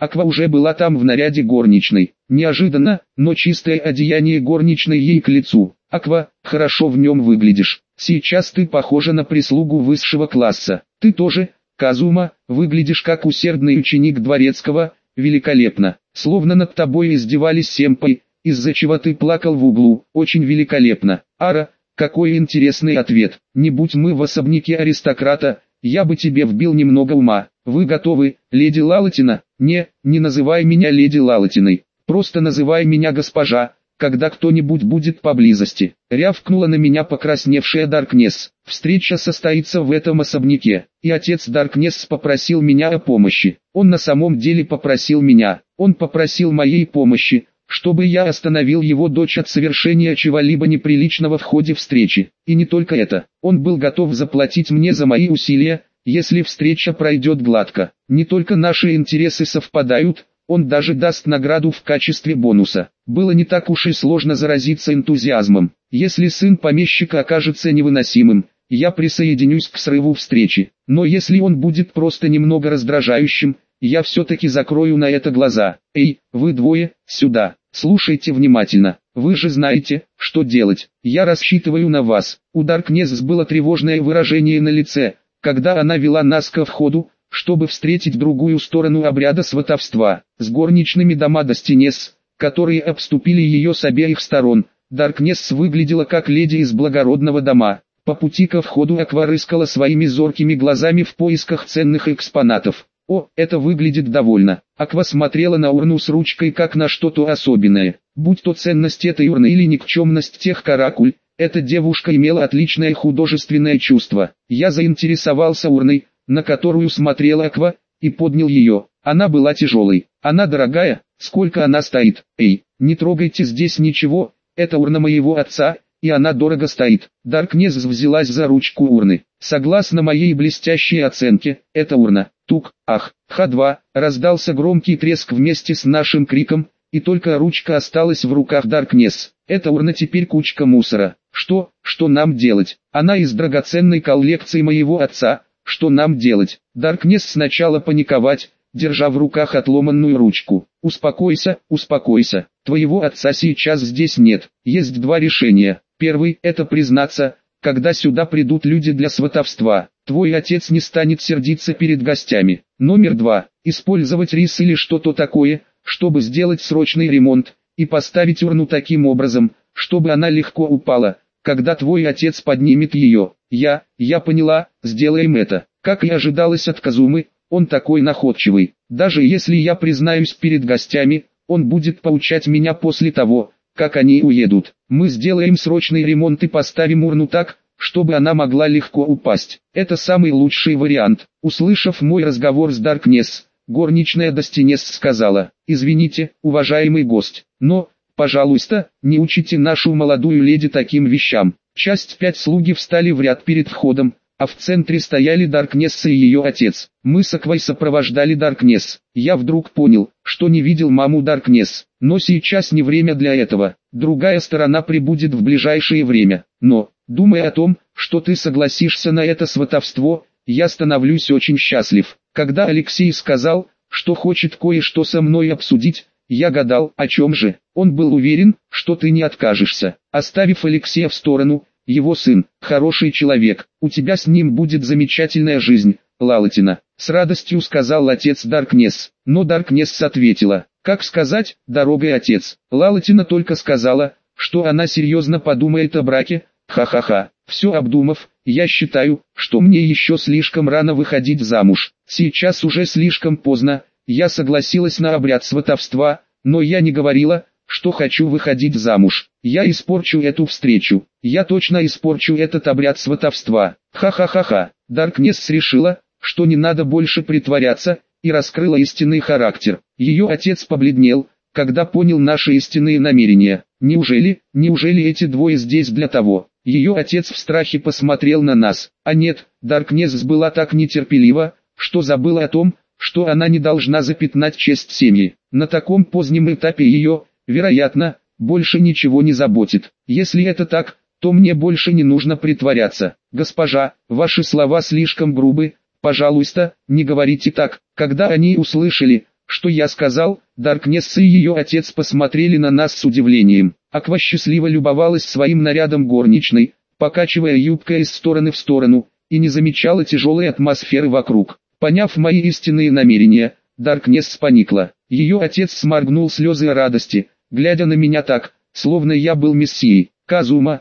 Аква уже была там в наряде горничной. Неожиданно, но чистое одеяние горничной ей к лицу. «Аква, хорошо в нем выглядишь. Сейчас ты похожа на прислугу высшего класса. Ты тоже, Казума, выглядишь как усердный ученик дворецкого, великолепно. Словно над тобой издевались сэмпай, из-за чего ты плакал в углу. Очень великолепно. Ара, какой интересный ответ. Не будь мы в особняке аристократа, я бы тебе вбил немного ума. Вы готовы, леди Лалатина?» Не называй меня леди Лалатиной. Просто называй меня госпожа, когда кто-нибудь будет поблизости. Рявкнула на меня покрасневшая Даркнесс. Встреча состоится в этом особняке, и отец Даркнесс попросил меня о помощи. Он на самом деле попросил меня. Он попросил моей помощи, чтобы я остановил его дочь от совершения чего-либо неприличного в ходе встречи. И не только это. Он был готов заплатить мне за мои усилия, если встреча пройдет гладко. Не только наши интересы совпадают, он даже даст награду в качестве бонуса. Было не так уж и сложно заразиться энтузиазмом. Если сын помещика окажется невыносимым, я присоединюсь к срыву встречи. Но если он будет просто немного раздражающим, я все-таки закрою на это глаза. Эй, вы двое, сюда. Слушайте внимательно. Вы же знаете, что делать. Я рассчитываю на вас. У Даркнесс было тревожное выражение на лице, когда она вела нас ко входу, чтобы встретить другую сторону обряда сватовства. С горничными дома Достинес, которые обступили ее с обеих сторон, Даркнесс выглядела как леди из благородного дома. По пути ко входу Аква рыскала своими зоркими глазами в поисках ценных экспонатов. О, это выглядит довольно. Аква смотрела на урну с ручкой как на что-то особенное. Будь то ценность этой урны или никчемность тех каракуль, эта девушка имела отличное художественное чувство. Я заинтересовался урной, на которую смотрела Аква, и поднял ее. Она была тяжелой. Она дорогая. Сколько она стоит? Эй, не трогайте здесь ничего, это урна моего отца, и она дорого стоит. Даркнесс взялась за ручку урны. Согласно моей блестящей оценке, это урна. Тук, ах, Х2, раздался громкий треск вместе с нашим криком, и только ручка осталась в руках Даркнесс. Эта урна теперь кучка мусора. Что нам делать? Она из драгоценной коллекции моего отца. Что нам делать? Даркнесс сначала паниковать, держа в руках отломанную ручку. Успокойся, успокойся. Твоего отца сейчас здесь нет. Есть два решения. Первый – это признаться, когда сюда придут люди для сватовства. Твой отец не станет сердиться перед гостями. Номер два – использовать рис или что-то такое, чтобы сделать срочный ремонт, и поставить урну таким образом, чтобы она легко упала, когда твой отец поднимет ее. Я поняла, сделаем это. Как и ожидалось от Казумы, он такой находчивый. Даже если я признаюсь перед гостями, он будет поучать меня после того, как они уедут. Мы сделаем срочный ремонт и поставим урну так, чтобы она могла легко упасть. Это самый лучший вариант. Услышав мой разговор с Даркнесс, горничная Достинес сказала: «Извините, уважаемый гость, но, пожалуйста, не учите нашу молодую леди таким вещам». Часть 5 слуги встали в ряд перед входом, а в центре стояли Даркнесс и ее отец. Мы с Аквой сопровождали Даркнесс. Я вдруг понял, что не видел маму Даркнесс, но сейчас не время для этого. Другая сторона прибудет в ближайшее время. Но, думая о том, что ты согласишься на это сватовство, я становлюсь очень счастлив. Когда Алексей сказал, что хочет кое-что со мной обсудить, я гадал, о чем же. Он был уверен, что ты не откажешься. Оставив Алексея в сторону, его сын, хороший человек, у тебя с ним будет замечательная жизнь, Лалатина. С радостью сказал отец Даркнесс. Но Даркнесс ответила: как сказать, дорогой отец. Лалатина только сказала, что она серьезно подумает о браке. Ха-ха-ха. Все обдумав, я считаю, что мне еще слишком рано выходить замуж. Сейчас уже слишком поздно. Я согласилась на обряд сватовства, но я не говорила, что хочу выходить замуж. Я испорчу эту встречу. Я точно испорчу этот обряд сватовства. Ха-ха-ха-ха. Даркнесс решила, что не надо больше притворяться, и раскрыла истинный характер. Ее отец побледнел, когда понял наши истинные намерения. Неужели эти двое здесь для того? Ее отец в страхе посмотрел на нас. А нет, Даркнесс была так нетерпелива, что забыла о том, что она не должна запятнать честь семьи. На таком позднем этапе ее, вероятно, больше ничего не заботит. Если это так, то мне больше не нужно притворяться. Госпожа, ваши слова слишком грубы, пожалуйста, не говорите так. Когда они услышали, что я сказал. Даркнесс и ее отец посмотрели на нас с удивлением. Аква счастливо любовалась своим нарядом горничной, покачивая юбкой из стороны в сторону, и не замечала тяжелой атмосферы вокруг. Поняв мои истинные намерения, Даркнесс поникла. Ее отец сморгнул слезы радости, глядя на меня так, словно я был мессией. «Казума,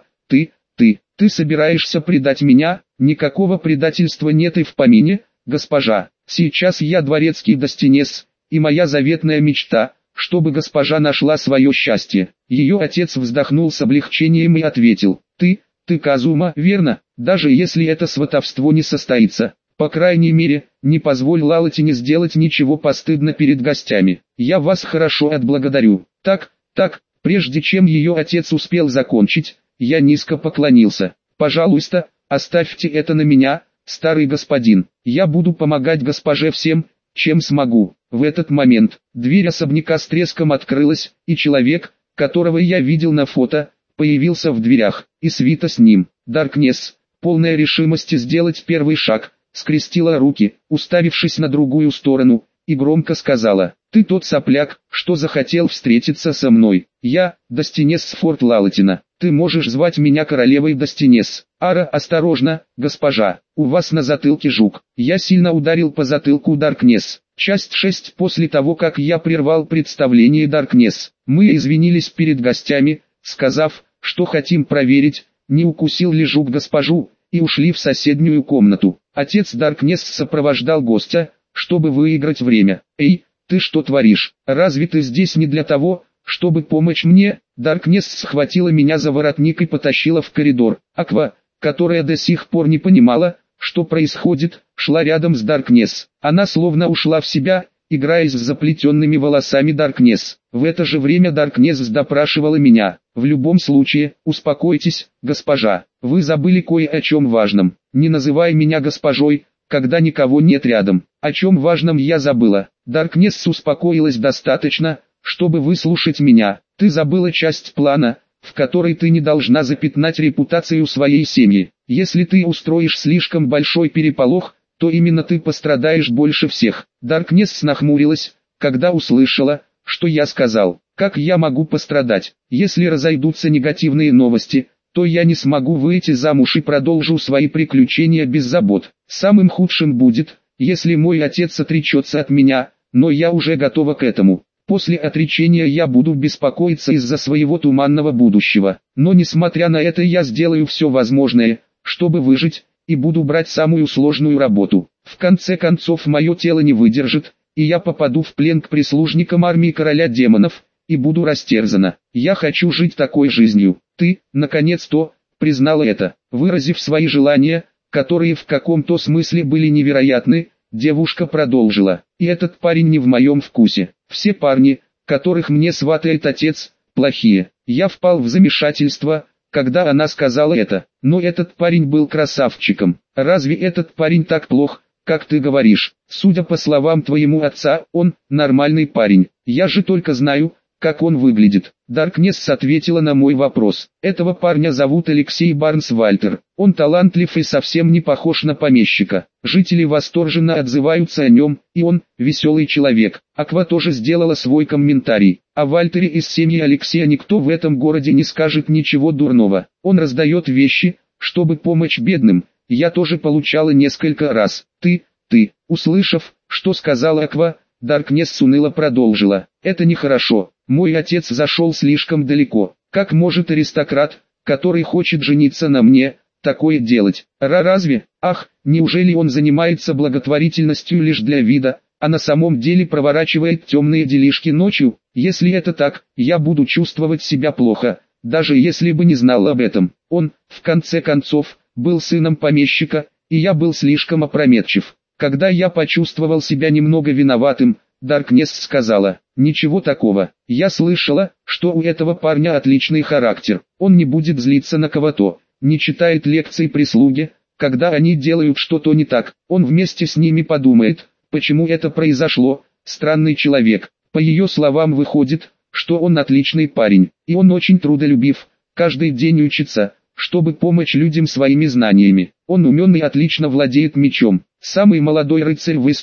ты собираешься предать меня?» «Никакого предательства нет и в помине, госпожа. Сейчас я дворецкий Достинес, и моя заветная мечта, чтобы госпожа нашла свое счастье». Ее отец вздохнул с облегчением и ответил: «Ты, Казума, верно, даже если это сватовство не состоится. По крайней мере, не позволь Лалатине сделать ничего постыдно перед гостями. Я вас хорошо отблагодарю». Так, прежде чем ее отец успел закончить, я низко поклонился. «Пожалуйста, оставьте это на меня, старый господин. Я буду помогать госпоже всем, чем смогу». В этот момент дверь особняка с треском открылась, и человек, которого я видел на фото, появился в дверях, и свита с ним. Даркнесс, полная решимости сделать первый шаг, скрестила руки, уставившись на другую сторону, и громко сказала: «Ты тот сопляк, что захотел встретиться со мной. Я, Достинес Форт Лалатина. Ты можешь звать меня королевой Достинес». «Ара, осторожно, госпожа, у вас на затылке жук». Я сильно ударил по затылку Даркнесс. Часть 6. После того, как я прервал представление Даркнесс, мы извинились перед гостями, сказав, что хотим проверить, не укусил ли жук госпожу, и ушли в соседнюю комнату. Отец Даркнесс сопровождал гостя, чтобы выиграть время. «Эй, ты что творишь? Разве ты здесь не для того, чтобы помочь мне?» Даркнесс схватила меня за воротник и потащила в коридор. Аква, которая до сих пор не понимала, что происходит, шла рядом с Даркнесс. Она словно ушла в себя, играясь с заплетенными волосами Даркнесс. В это же время Даркнесс допрашивала меня. «В любом случае, успокойтесь, госпожа. Вы забыли кое о чем важном. Не называй меня госпожой, когда никого нет рядом». «О чем важном я забыла?» Даркнесс успокоилась достаточно, чтобы выслушать меня. «Ты забыла часть плана, в которой ты не должна запятнать репутацию своей семьи. Если ты устроишь слишком большой переполох, то именно ты пострадаешь больше всех». Даркнесс нахмурилась, когда услышала, что я сказал. «Как я могу пострадать? Если разойдутся негативные новости, то я не смогу выйти замуж и продолжу свои приключения без забот. Самым худшим будет, если мой отец отречется от меня, но я уже готова к этому. После отречения я буду беспокоиться из-за своего туманного будущего. Но несмотря на это я сделаю все возможное, чтобы выжить, и буду брать самую сложную работу. В конце концов мое тело не выдержит, и я попаду в плен к прислужникам армии короля демонов, и буду растерзана. Я хочу жить такой жизнью». «Ты, наконец-то, признала это». Выразив свои желания, которые в каком-то смысле были невероятны, девушка продолжила: «И этот парень не в моем вкусе. Все парни, которых мне сватает отец, плохие». Я впал в замешательство, когда она сказала это. «Но этот парень был красавчиком. Разве этот парень так плох, как ты говоришь? Судя по словам твоему отца, он нормальный парень. Я же только знаю, как он выглядит». Даркнесс ответила на мой вопрос. «Этого парня зовут Алексей Барнс Вальтер. Он талантлив и совсем не похож на помещика. Жители восторженно отзываются о нем, и он веселый человек». Аква тоже сделала свой комментарий. «О Вальтере из семьи Алексея никто в этом городе не скажет ничего дурного. Он раздает вещи, чтобы помочь бедным. Я тоже получала несколько раз. Ты, услышав, что сказала Аква, Даркнесс уныло продолжила: «Это нехорошо. Мой отец зашел слишком далеко. Как может аристократ, который хочет жениться на мне, такое делать? Разве? Ах, неужели он занимается благотворительностью лишь для вида, а на самом деле проворачивает темные делишки ночью? Если это так, я буду чувствовать себя плохо, даже если бы не знал об этом. Он, в конце концов, был сыном помещика, и я был слишком опрометчив». Когда я почувствовал себя немного виноватым, Даркнесс сказала: «Ничего такого. Я слышала, что у этого парня отличный характер. Он не будет злиться на кого-то, не читает лекций прислуге, когда они делают что-то не так. Он вместе с ними подумает, почему это произошло. Странный человек». По ее словам выходит, что он отличный парень, и он очень трудолюбив, каждый день учится, чтобы помочь людям своими знаниями. Он умен и отлично владеет мечом. Самый молодой рыцарь в истории.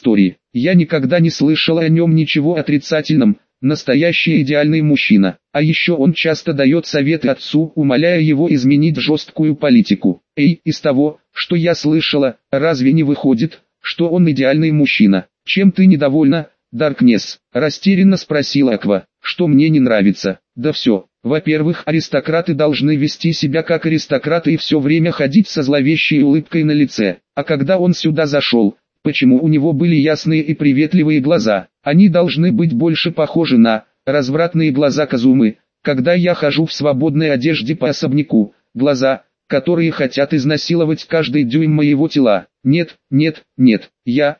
Я никогда не слышала о нем ничего отрицательном. Настоящий идеальный мужчина. А еще он часто дает советы отцу, умоляя его изменить жесткую политику. Эй, из того, что я слышала, разве не выходит, что он идеальный мужчина? Чем ты недовольна, Даркнесс? Растерянно спросила Аква. Что мне не нравится? Да все. Во-первых, аристократы должны вести себя как аристократы и все время ходить со зловещей улыбкой на лице. А когда он сюда зашел, почему у него были ясные и приветливые глаза? Они должны быть больше похожи на развратные глаза Казумы, когда я хожу в свободной одежде по особняку, глаза, которые хотят изнасиловать каждый дюйм моего тела. Нет, нет, нет, я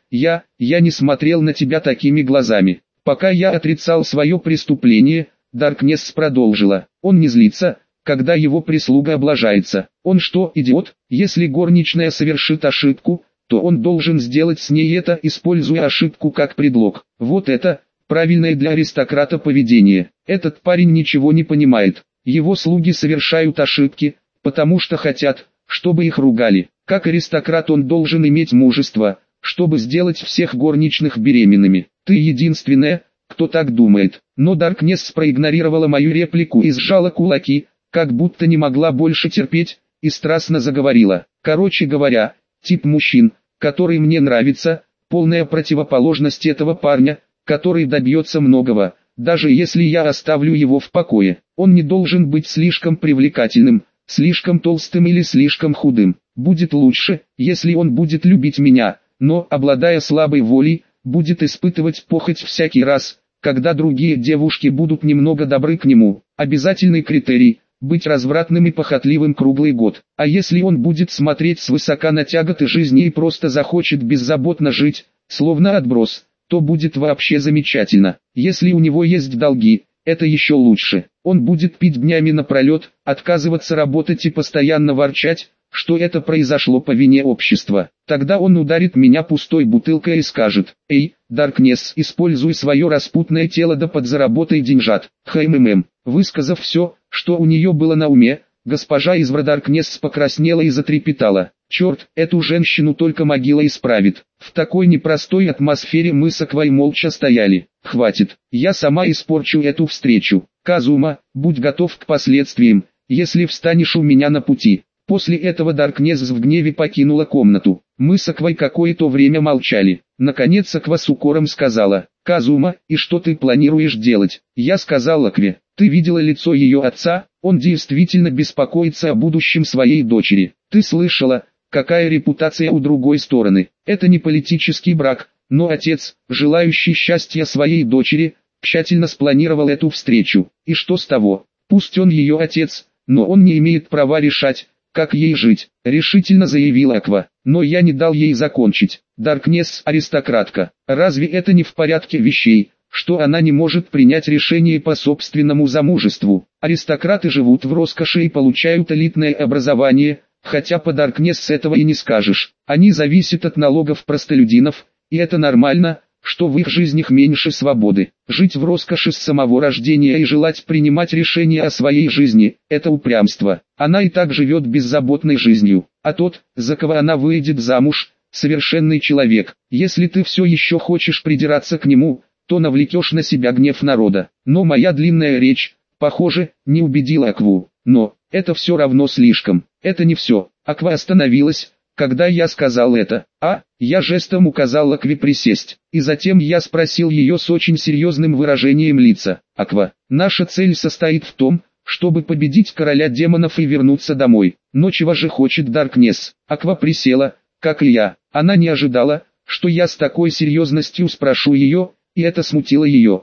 не смотрел на тебя такими глазами. Пока я отрицал свое преступление, Даркнесс продолжила. Он не злится, когда его прислуга облажается. Он что, идиот? Если горничная совершит ошибку, то он должен сделать с ней это, используя ошибку как предлог. Вот это, правильное для аристократа поведение. Этот парень ничего не понимает. Его слуги совершают ошибки, потому что хотят, чтобы их ругали. Как аристократ он должен иметь мужество, чтобы сделать всех горничных беременными. Ты единственная, кто так думает. Но Даркнесс проигнорировала мою реплику и сжала кулаки, как будто не могла больше терпеть, и страстно заговорила. Короче говоря, тип мужчин, который мне нравится, полная противоположность этого парня, который добьется многого, даже если я оставлю его в покое. Он не должен быть слишком привлекательным, слишком толстым или слишком худым. Будет лучше, если он будет любить меня, но, обладая слабой волей, будет испытывать похоть всякий раз, когда другие девушки будут немного добры к нему. Обязательный критерий – быть развратным и похотливым круглый год. А если он будет смотреть свысока на тяготы жизни и просто захочет беззаботно жить, словно отброс, то будет вообще замечательно. Если у него есть долги, это еще лучше. Он будет пить днями напролет, отказываться работать и постоянно ворчать, что это произошло по вине общества. Тогда он ударит меня пустой бутылкой и скажет: «Эй, Даркнесс, используй свое распутное тело да подзаработай деньжат». Высказав все, что у нее было на уме, госпожа из Даркнесс покраснела и затрепетала. Черт, эту женщину только могила исправит. В такой непростой атмосфере мы с Аквой молча стояли. Хватит, я сама испорчу эту встречу. Казума, будь готов к последствиям, если встанешь у меня на пути. После этого Даркнесс в гневе покинула комнату. Мы с Аквой какое-то время молчали. Наконец Аква с укором сказала: «Казума, и что ты планируешь делать?» Я сказал Акве: «Ты видела лицо ее отца? Он действительно беспокоится о будущем своей дочери. Ты слышала, какая репутация у другой стороны? Это не политический брак, но отец, желающий счастья своей дочери, тщательно спланировал эту встречу. И что с того? Пусть он ее отец, но он не имеет права решать, как ей жить», — решительно заявила Аква. Но я не дал ей закончить. Даркнесс — аристократка. Разве это не в порядке вещей, что она не может принять решение по собственному замужеству? Аристократы живут в роскоши и получают элитное образование, хотя по Даркнесс этого и не скажешь. Они зависят от налогов простолюдинов, и это нормально, что в их жизнях меньше свободы. Жить в роскоши с самого рождения и желать принимать решения о своей жизни – это упрямство. Она и так живет беззаботной жизнью. А тот, за кого она выйдет замуж, совершенный человек. Если ты все еще хочешь придираться к нему, то навлекешь на себя гнев народа. Но моя длинная речь, похоже, не убедила Акву. Но, это все равно слишком. Это не все. Аква остановилась, когда я сказал это. Я жестом указал Акве присесть. И затем я спросил ее с очень серьезным выражением лица: «Аква, наша цель состоит в том, чтобы победить короля демонов и вернуться домой. Но чего же хочет Даркнесс?» Аква присела, как и я. Она не ожидала, что я с такой серьезностью спрошу ее, и это смутило ее.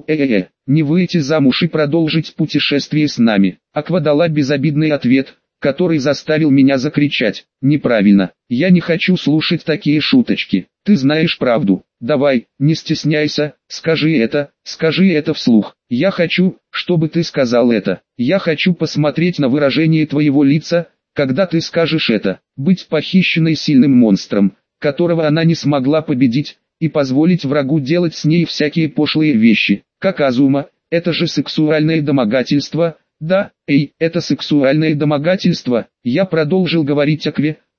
Не выйти замуж и продолжить путешествие с нами. Аква дала безобидный ответ, который заставил меня закричать: «Неправильно, я не хочу слушать такие шуточки. Ты знаешь правду. Давай, не стесняйся, скажи это вслух. Я хочу, чтобы ты сказал это. Я хочу посмотреть на выражение твоего лица, когда ты скажешь это. Быть похищенной сильным монстром, которого она не смогла победить, и позволить врагу делать с ней всякие пошлые вещи. Как Азума, это же сексуальное домогательство». «Да, это сексуальное домогательство», — я продолжил говорить Акве,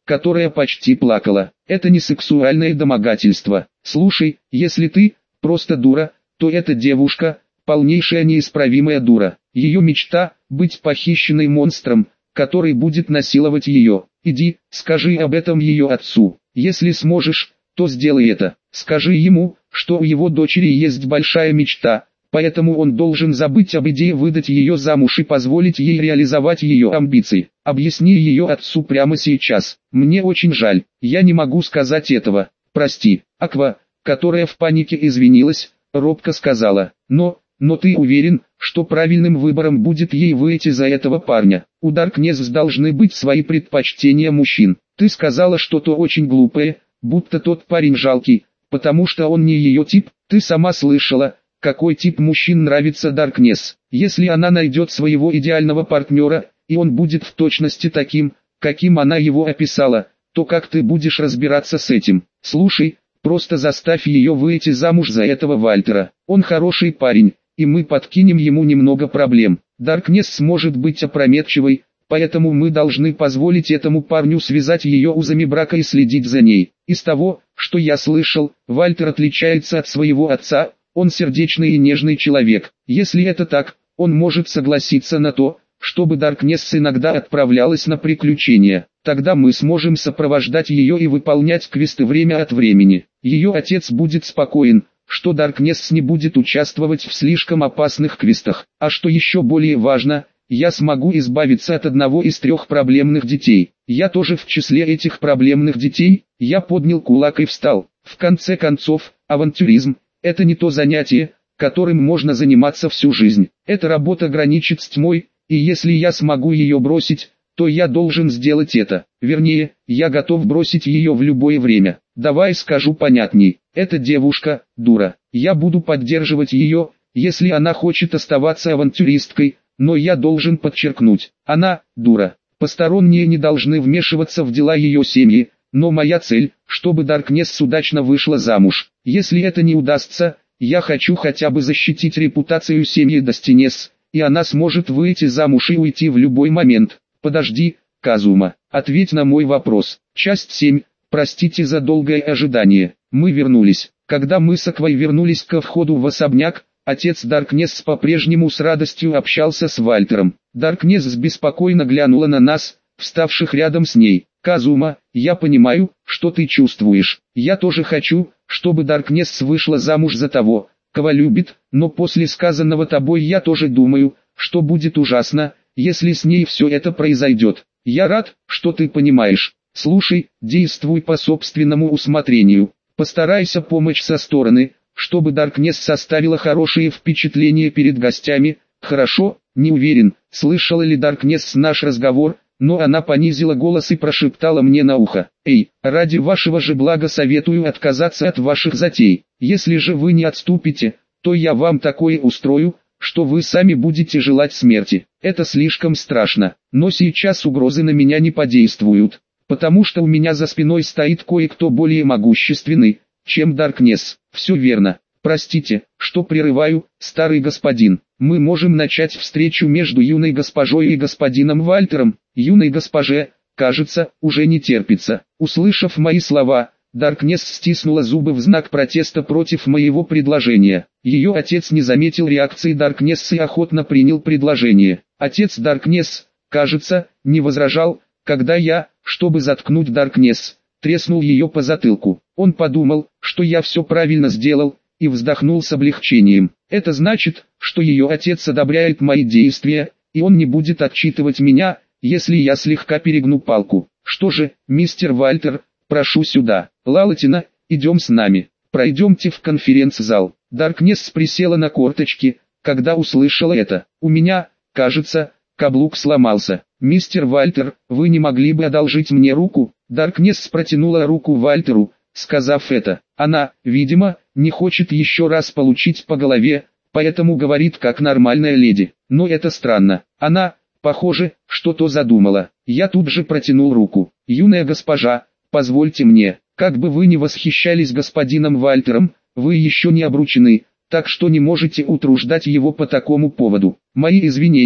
которая почти плакала. Это не сексуальное домогательство. Слушай, если ты просто дура, то эта девушка полнейшая неисправимая дура. Ее мечта – быть похищенной монстром, который будет насиловать ее. Иди, скажи об этом ее отцу. Если сможешь, то сделай это. Скажи ему, что у его дочери есть большая мечта, поэтому он должен забыть об идее выдать ее замуж и позволить ей реализовать ее амбиции. Объясни ее отцу прямо сейчас. Мне очень жаль, я не могу сказать этого. Прости. Аква, которая в панике извинилась, робко сказала: но ты уверен, что правильным выбором будет ей выйти за этого парня? У Даркнесс должны быть свои предпочтения мужчин. Ты сказала что-то очень глупое, будто тот парень жалкий, потому что он не ее тип. Ты сама слышала, какой тип мужчин нравится Даркнесс. Если она найдет своего идеального партнера, и он будет в точности таким, каким она его описала, то как ты будешь разбираться с этим? Слушай, просто заставь ее выйти замуж за этого Вальтера. Он хороший парень, и мы подкинем ему немного проблем. Даркнесс сможет быть опрометчивой, поэтому мы должны позволить этому парню связать ее узами брака и следить за ней. Из того, что я слышал, Вальтер отличается от своего отца, он сердечный и нежный человек. Если это так, он может согласиться на то, чтобы Даркнесс иногда отправлялась на приключения. Тогда мы сможем сопровождать ее и выполнять квесты время от времени. Ее отец будет спокоен, что Даркнесс не будет участвовать в слишком опасных квестах. А что еще более важно, я смогу избавиться от одного из 3 проблемных детей. Я тоже в числе этих проблемных детей. Я поднял кулак и встал. В конце концов, авантюризм – это не то занятие, которым можно заниматься всю жизнь. Эта работа граничит с тьмой, и если я смогу ее бросить, то я должен сделать это. Вернее, я готов бросить ее в любое время. Давай скажу понятней. Эта девушка – дура. Я буду поддерживать ее, если она хочет оставаться авантюристкой, но я должен подчеркнуть, она – дура. Посторонние не должны вмешиваться в дела ее семьи, но моя цель, чтобы Даркнесс удачно вышла замуж. Если это не удастся, я хочу хотя бы защитить репутацию семьи Достинес, и она сможет выйти замуж и уйти в любой момент. Подожди, Казума, ответь на мой вопрос. Часть 7. Простите за долгое ожидание. Мы вернулись. Когда мы с Аквой вернулись ко входу в особняк, отец Даркнесс по-прежнему с радостью общался с Вальтером. Даркнесс беспокойно глянула на нас, вставших рядом с ней. Казума, я понимаю, что ты чувствуешь. Я тоже хочу, чтобы Даркнесс вышла замуж за того, кого любит, но после сказанного тобой я тоже думаю, что будет ужасно, если с ней все это произойдет. Я рад, что ты понимаешь. Слушай, действуй по собственному усмотрению. Постарайся помочь со стороны, чтобы Даркнесс составила хорошее впечатление перед гостями. Хорошо, не уверен, слышала ли Даркнесс наш разговор, но она понизила голос и прошептала мне на ухо: «Эй, ради вашего же блага советую отказаться от ваших затей. Если же вы не отступите, то я вам такое устрою, что вы сами будете желать смерти. Это слишком страшно, но сейчас угрозы на меня не подействуют, потому что у меня за спиной стоит кое-кто более могущественный, чем Даркнесс». «Все верно. Простите, что прерываю, старый господин. Мы можем начать встречу между юной госпожой и господином Вальтером». Юной госпоже, кажется, уже не терпится. Услышав мои слова, Даркнесс стиснула зубы в знак протеста против моего предложения. Ее отец не заметил реакции Даркнесс и охотно принял предложение. Отец Даркнесс, кажется, не возражал, когда я, чтобы заткнуть Даркнесс, треснул ее по затылку. Он подумал, что я все правильно сделал, и вздохнул с облегчением. Это значит, что ее отец одобряет мои действия, и он не будет отчитывать меня, если я слегка перегну палку. Что же, мистер Вальтер, прошу сюда. Лалатина, идем с нами. Пройдемте в конференц-зал. Даркнесс присела на корточки, когда услышала это. У меня, кажется, каблук сломался. Мистер Вальтер, вы не могли бы одолжить мне руку? Даркнесс протянула руку Вальтеру, сказав это. Она, видимо, не хочет еще раз получить по голове, поэтому говорит как нормальная леди. Но это странно. Она, похоже, что-то задумала. Я тут же протянул руку. Юная госпожа, позвольте мне. Как бы вы ни восхищались господином Вальтером, вы еще не обручены, так что не можете утруждать его по такому поводу. Мои извинения,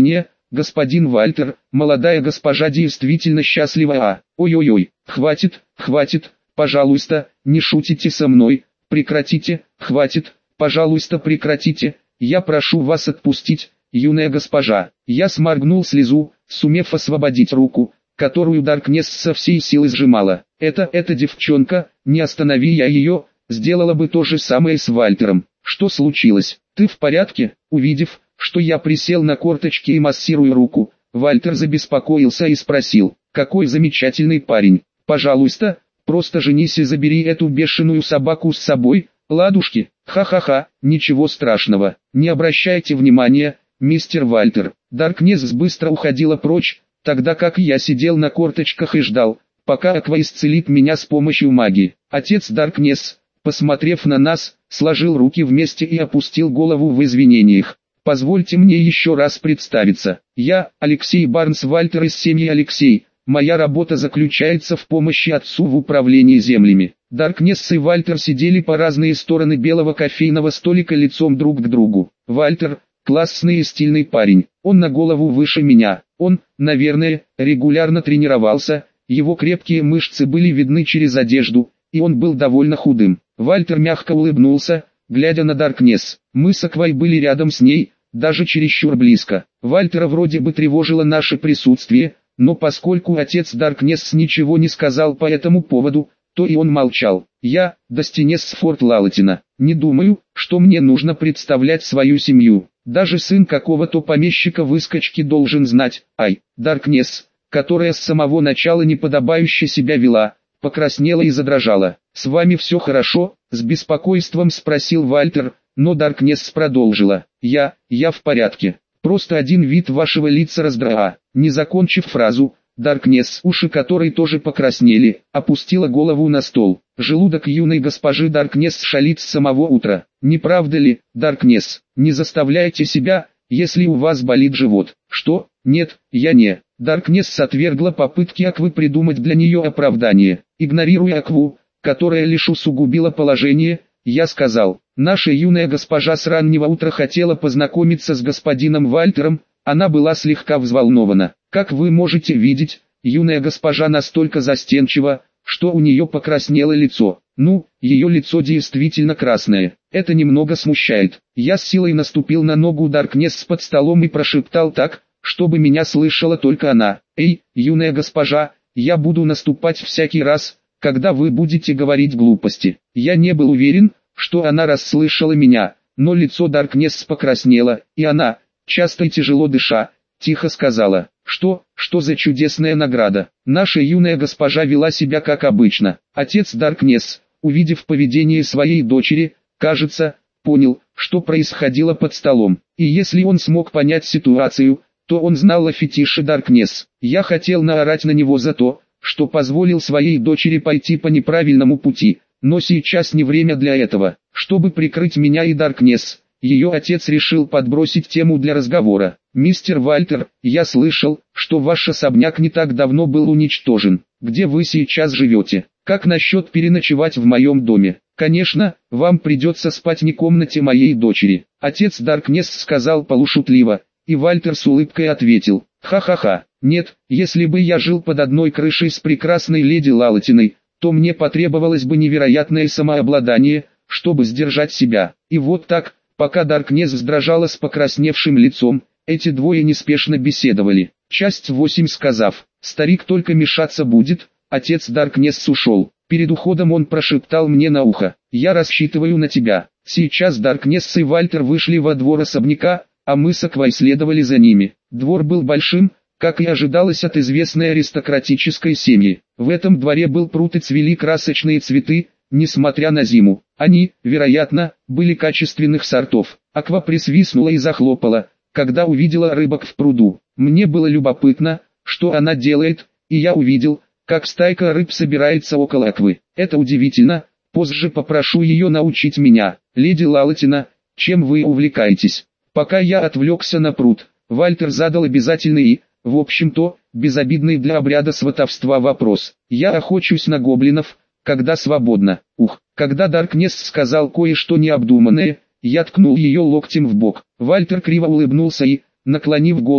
господин Вальтер, молодая госпожа действительно счастлива. Ой-ой-ой, хватит, хватит, пожалуйста, не шутите со мной, прекратите, хватит, пожалуйста, прекратите, я прошу вас отпустить, юная госпожа. Я сморгнул слезу, сумев освободить руку, которую Даркнесс со всей силы сжимала. Эта девчонка, не останови я ее, сделала бы то же самое с Вальтером. Что случилось? Ты в порядке? Увидев, что я присел на корточки и массирую руку, Вальтер забеспокоился и спросил: какой замечательный парень. Пожалуйста, просто женись и забери эту бешеную собаку с собой. Ладушки, ха-ха-ха, ничего страшного, не обращайте внимания, мистер Вальтер. Даркнесс быстро уходила прочь, тогда как я сидел на корточках и ждал, пока Аква исцелит меня с помощью магии. Отец Даркнесс, посмотрев на нас, сложил руки вместе и опустил голову в извинениях. Позвольте мне еще раз представиться. Я, Алексей Барнс Вальтер из семьи Алексей. Моя работа заключается в помощи отцу в управлении землями. Даркнесс и Вальтер сидели по разные стороны белого кофейного столика лицом друг к другу. Вальтер – классный и стильный парень. Он на голову выше меня. Он, наверное, регулярно тренировался, его крепкие мышцы были видны через одежду, и он был довольно худым. Вальтер мягко улыбнулся, глядя на Даркнесс. Мы с Аквой были рядом с ней, даже чересчур близко. Вальтера вроде бы тревожило наше присутствие, но поскольку отец Даркнесс ничего не сказал по этому поводу, то и он молчал. Я, Достинесс Форт Лалатина, не думаю, что мне нужно представлять свою семью. Даже сын какого-то помещика-выскочки должен знать. Даркнесс, которая с самого начала неподобающе себя вела, покраснела и задрожала. «С вами все хорошо?» — с беспокойством спросил Вальтер, но Даркнесс продолжила. Я в порядке. Просто один вид вашего лица раздражал». Не закончив фразу, Даркнесс, уши которой тоже покраснели, опустила голову на стол. Желудок юной госпожи Даркнесс шалит с самого утра. Не правда ли, Даркнесс? Не заставляйте себя, если у вас болит живот. Что? Нет, я не. Даркнесс отвергла попытки Аквы придумать для нее оправдание. Игнорируя Акву, которая лишь усугубила положение, я сказал: наша юная госпожа с раннего утра хотела познакомиться с господином Вальтером. Она была слегка взволнована. Как вы можете видеть, юная госпожа настолько застенчива, что у нее покраснело лицо. Ну, ее лицо действительно красное. Это немного смущает. Я с силой наступил на ногу Даркнесс под столом и прошептал так, чтобы меня слышала только она. Эй, юная госпожа, я буду наступать всякий раз, когда вы будете говорить глупости. Я не был уверен, что она расслышала меня, но лицо Даркнесс покраснело, и она, часто и тяжело дыша, тихо сказала: что за чудесная награда. Наша юная госпожа вела себя как обычно. Отец Даркнесс, увидев поведение своей дочери, кажется, понял, что происходило под столом. И если он смог понять ситуацию, то он знал о фетише Даркнесс. Я хотел наорать на него за то, что позволил своей дочери пойти по неправильному пути, но сейчас не время для этого. Чтобы прикрыть меня и Даркнесс, ее отец решил подбросить тему для разговора. «Мистер Вальтер, я слышал, что ваш особняк не так давно был уничтожен. Где вы сейчас живете? Как насчет переночевать в моем доме? Конечно, вам придется спать не в комнате моей дочери». Отец Даркнесс сказал полушутливо, и Вальтер с улыбкой ответил: «Ха-ха-ха, нет, если бы я жил под одной крышей с прекрасной леди Лалатиной, то мне потребовалось бы невероятное самообладание, чтобы сдержать себя». И вот так, пока Даркнесс вздрожала с покрасневшим лицом, эти двое неспешно беседовали. Часть 8. Сказав: «Старик только мешаться будет», отец Даркнесс ушел. Перед уходом он прошептал мне на ухо: «Я рассчитываю на тебя». Сейчас Даркнесс и Вальтер вышли во двор особняка, а мы с Аквой следовали за ними. Двор был большим, как и ожидалось от известной аристократической семьи. В этом дворе был пруд и цвели красочные цветы, несмотря на зиму. Они, вероятно, были качественных сортов. Аква присвистнула и захлопала, когда увидела рыбок в пруду. Мне было любопытно, что она делает, и я увидел, как стайка рыб собирается около Аквы. Это удивительно, позже попрошу ее научить меня. Леди Лалатина, чем вы увлекаетесь? Пока я отвлекся на пруд, Вальтер задал обязательный и, в общем-то, безобидный для обряда сватовства вопрос. Я охочусь на гоблинов, когда свободно. Когда Даркнесс сказал кое-что необдуманное, я ткнул ее локтем в бок. Вальтер криво улыбнулся и, наклонив голову,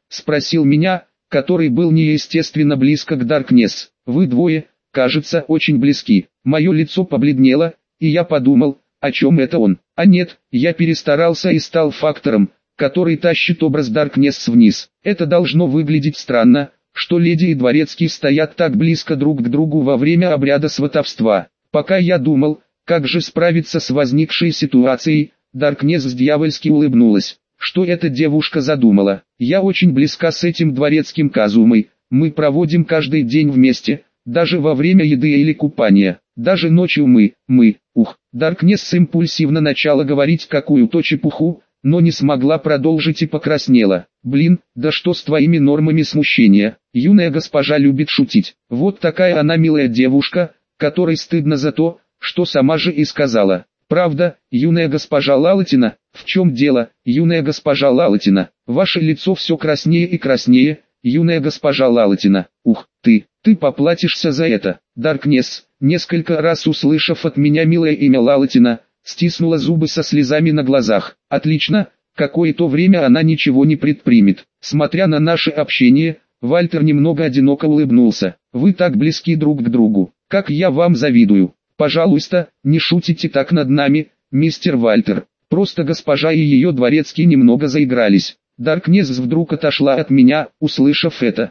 спросил меня, который был неестественно близко к Даркнесс. Вы двое, кажется, очень близки. Мое лицо побледнело, и я подумал, о чем это он. А нет, я перестарался и стал фактором, который тащит образ Даркнесс вниз. Это должно выглядеть странно, что леди и дворецкий стоят так близко друг к другу во время обряда сватовства. Пока я думал, как же справиться с возникшей ситуацией, Даркнесс дьявольски улыбнулась. Что эта девушка задумала? Я очень близка с этим дворецким Казумой. Мы проводим каждый день вместе, даже во время еды или купания. Даже ночью Даркнесс импульсивно начала говорить какую-то чепуху, но не смогла продолжить и покраснела. Блин, да что с твоими нормами смущения? Юная госпожа любит шутить. Вот такая она милая девушка, которой стыдно за то, что сама же и сказала. Правда, юная госпожа Лалатина? В чем дело, юная госпожа Лалатина? Ваше лицо все краснее и краснее, юная госпожа Лалатина. Ты поплатишься за это. Даркнесс, несколько раз услышав от меня милое имя Лалатина, стиснула зубы со слезами на глазах. Отлично, какое-то время она ничего не предпримет. Смотря на наше общение, Вальтер немного одиноко улыбнулся. Вы так близки друг к другу, как я вам завидую. Пожалуйста, не шутите так над нами, мистер Вальтер. Просто госпожа и ее дворецкий немного заигрались. Даркнесс вдруг отошла от меня, услышав это.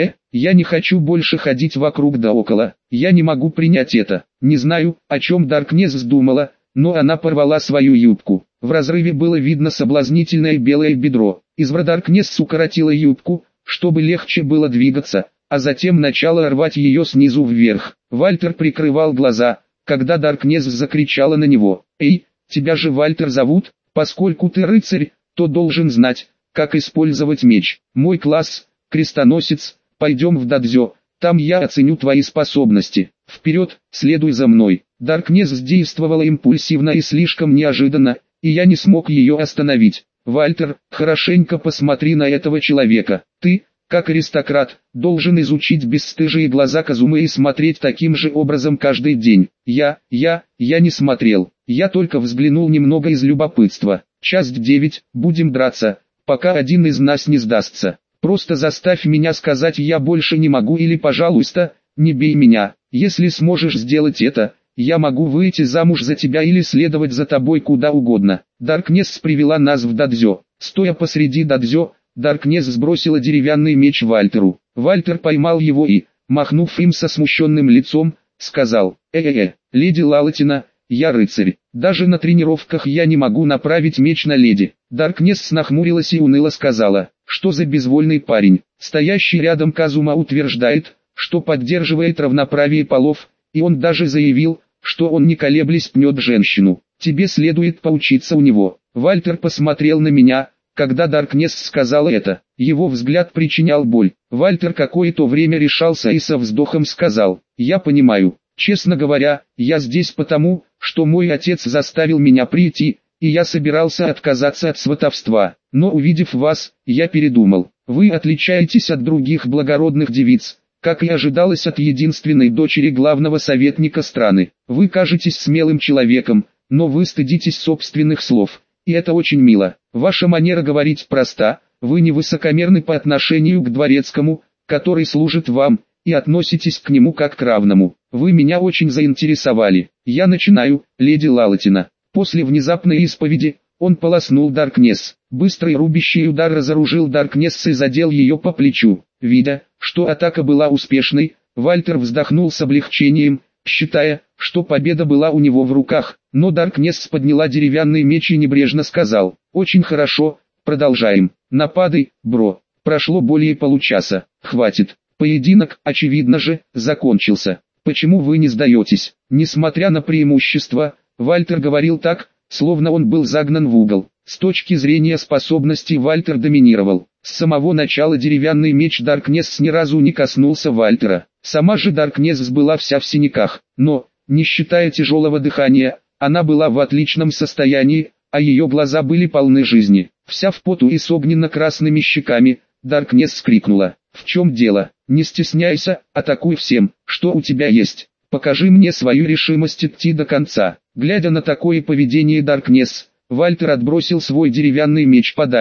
Я не хочу больше ходить вокруг да около. Я не могу принять это. Не знаю, о чем Даркнесс думала, но она порвала свою юбку. В разрыве было видно соблазнительное белое бедро. Извра Даркнесс укоротила юбку, чтобы легче было двигаться, а затем начала рвать ее снизу вверх. Вальтер прикрывал глаза, когда Даркнесс закричала на него. «Эй, тебя же Вальтер зовут? Поскольку ты рыцарь, то должен знать, как использовать меч. Мой класс, крестоносец, пойдем в дадзё, там я оценю твои способности. Вперед, следуй за мной». Даркнесс действовала импульсивно и слишком неожиданно, и я не смог ее остановить. «Вальтер, хорошенько посмотри на этого человека. Ты, как аристократ, должен изучить бесстыжие глаза Казумы и смотреть таким же образом каждый день». Я не смотрел. Я только взглянул немного из любопытства. Часть 9, будем драться, пока один из нас не сдастся. Просто заставь меня сказать «я больше не могу» или «пожалуйста, не бей меня». Если сможешь сделать это, я могу выйти замуж за тебя или следовать за тобой куда угодно. Даркнесс привела нас в дадзё. Стоя посреди дадзё, Даркнесс сбросила деревянный меч Вальтеру. Вальтер поймал его и, махнув им со смущенным лицом, сказал: леди Лалатина, я рыцарь. Даже на тренировках я не могу направить меч на леди». Даркнесс нахмурилась и уныло сказала: «Что за безвольный парень?» Стоящий рядом Казума утверждает, что поддерживает равноправие полов, и он даже заявил, что он не колеблясь пнет женщину. Тебе следует поучиться у него. Вальтер посмотрел на меня, когда Даркнесс сказала это. Его взгляд причинял боль. Вальтер какое-то время решался и со вздохом сказал: «Я понимаю. Честно говоря, я здесь потому, что мой отец заставил меня прийти, и я собирался отказаться от сватовства. Но увидев вас, я передумал. Вы отличаетесь от других благородных девиц, как и ожидалось от единственной дочери главного советника страны. Вы кажетесь смелым человеком, но вы стыдитесь собственных слов, и это очень мило. Ваша манера говорить проста, вы не высокомерны по отношению к дворецкому, который служит вам, и относитесь к нему как к равному. Вы меня очень заинтересовали. Я начинаю, леди Лалатина». После внезапной исповеди, он полоснул Даркнесс. Быстрый рубящий удар разоружил Даркнесс и задел ее по плечу. Видя, что атака была успешной, Вальтер вздохнул с облегчением, считая, что победа была у него в руках, но Даркнесс подняла деревянный меч и небрежно сказал: «Очень хорошо, продолжаем. Нападай, бро». Прошло более получаса. Хватит. Поединок, очевидно же, закончился. «Почему вы не сдаетесь?» Несмотря на преимущество, Вальтер говорил так, словно он был загнан в угол. С точки зрения способностей Вальтер доминировал. С самого начала деревянный меч Даркнесс ни разу не коснулся Вальтера. Сама же Даркнесс была вся в синяках, но, не считая тяжелого дыхания, она была в отличном состоянии, а ее глаза были полны жизни. Вся в поту и с огненно-красными щеками, Даркнесс скрикнула: «В чем дело? Не стесняйся, атакуй всем, что у тебя есть. Покажи мне свою решимость идти до конца». Глядя на такое поведение Даркнесс, Вальтер отбросил свой деревянный меч подальше.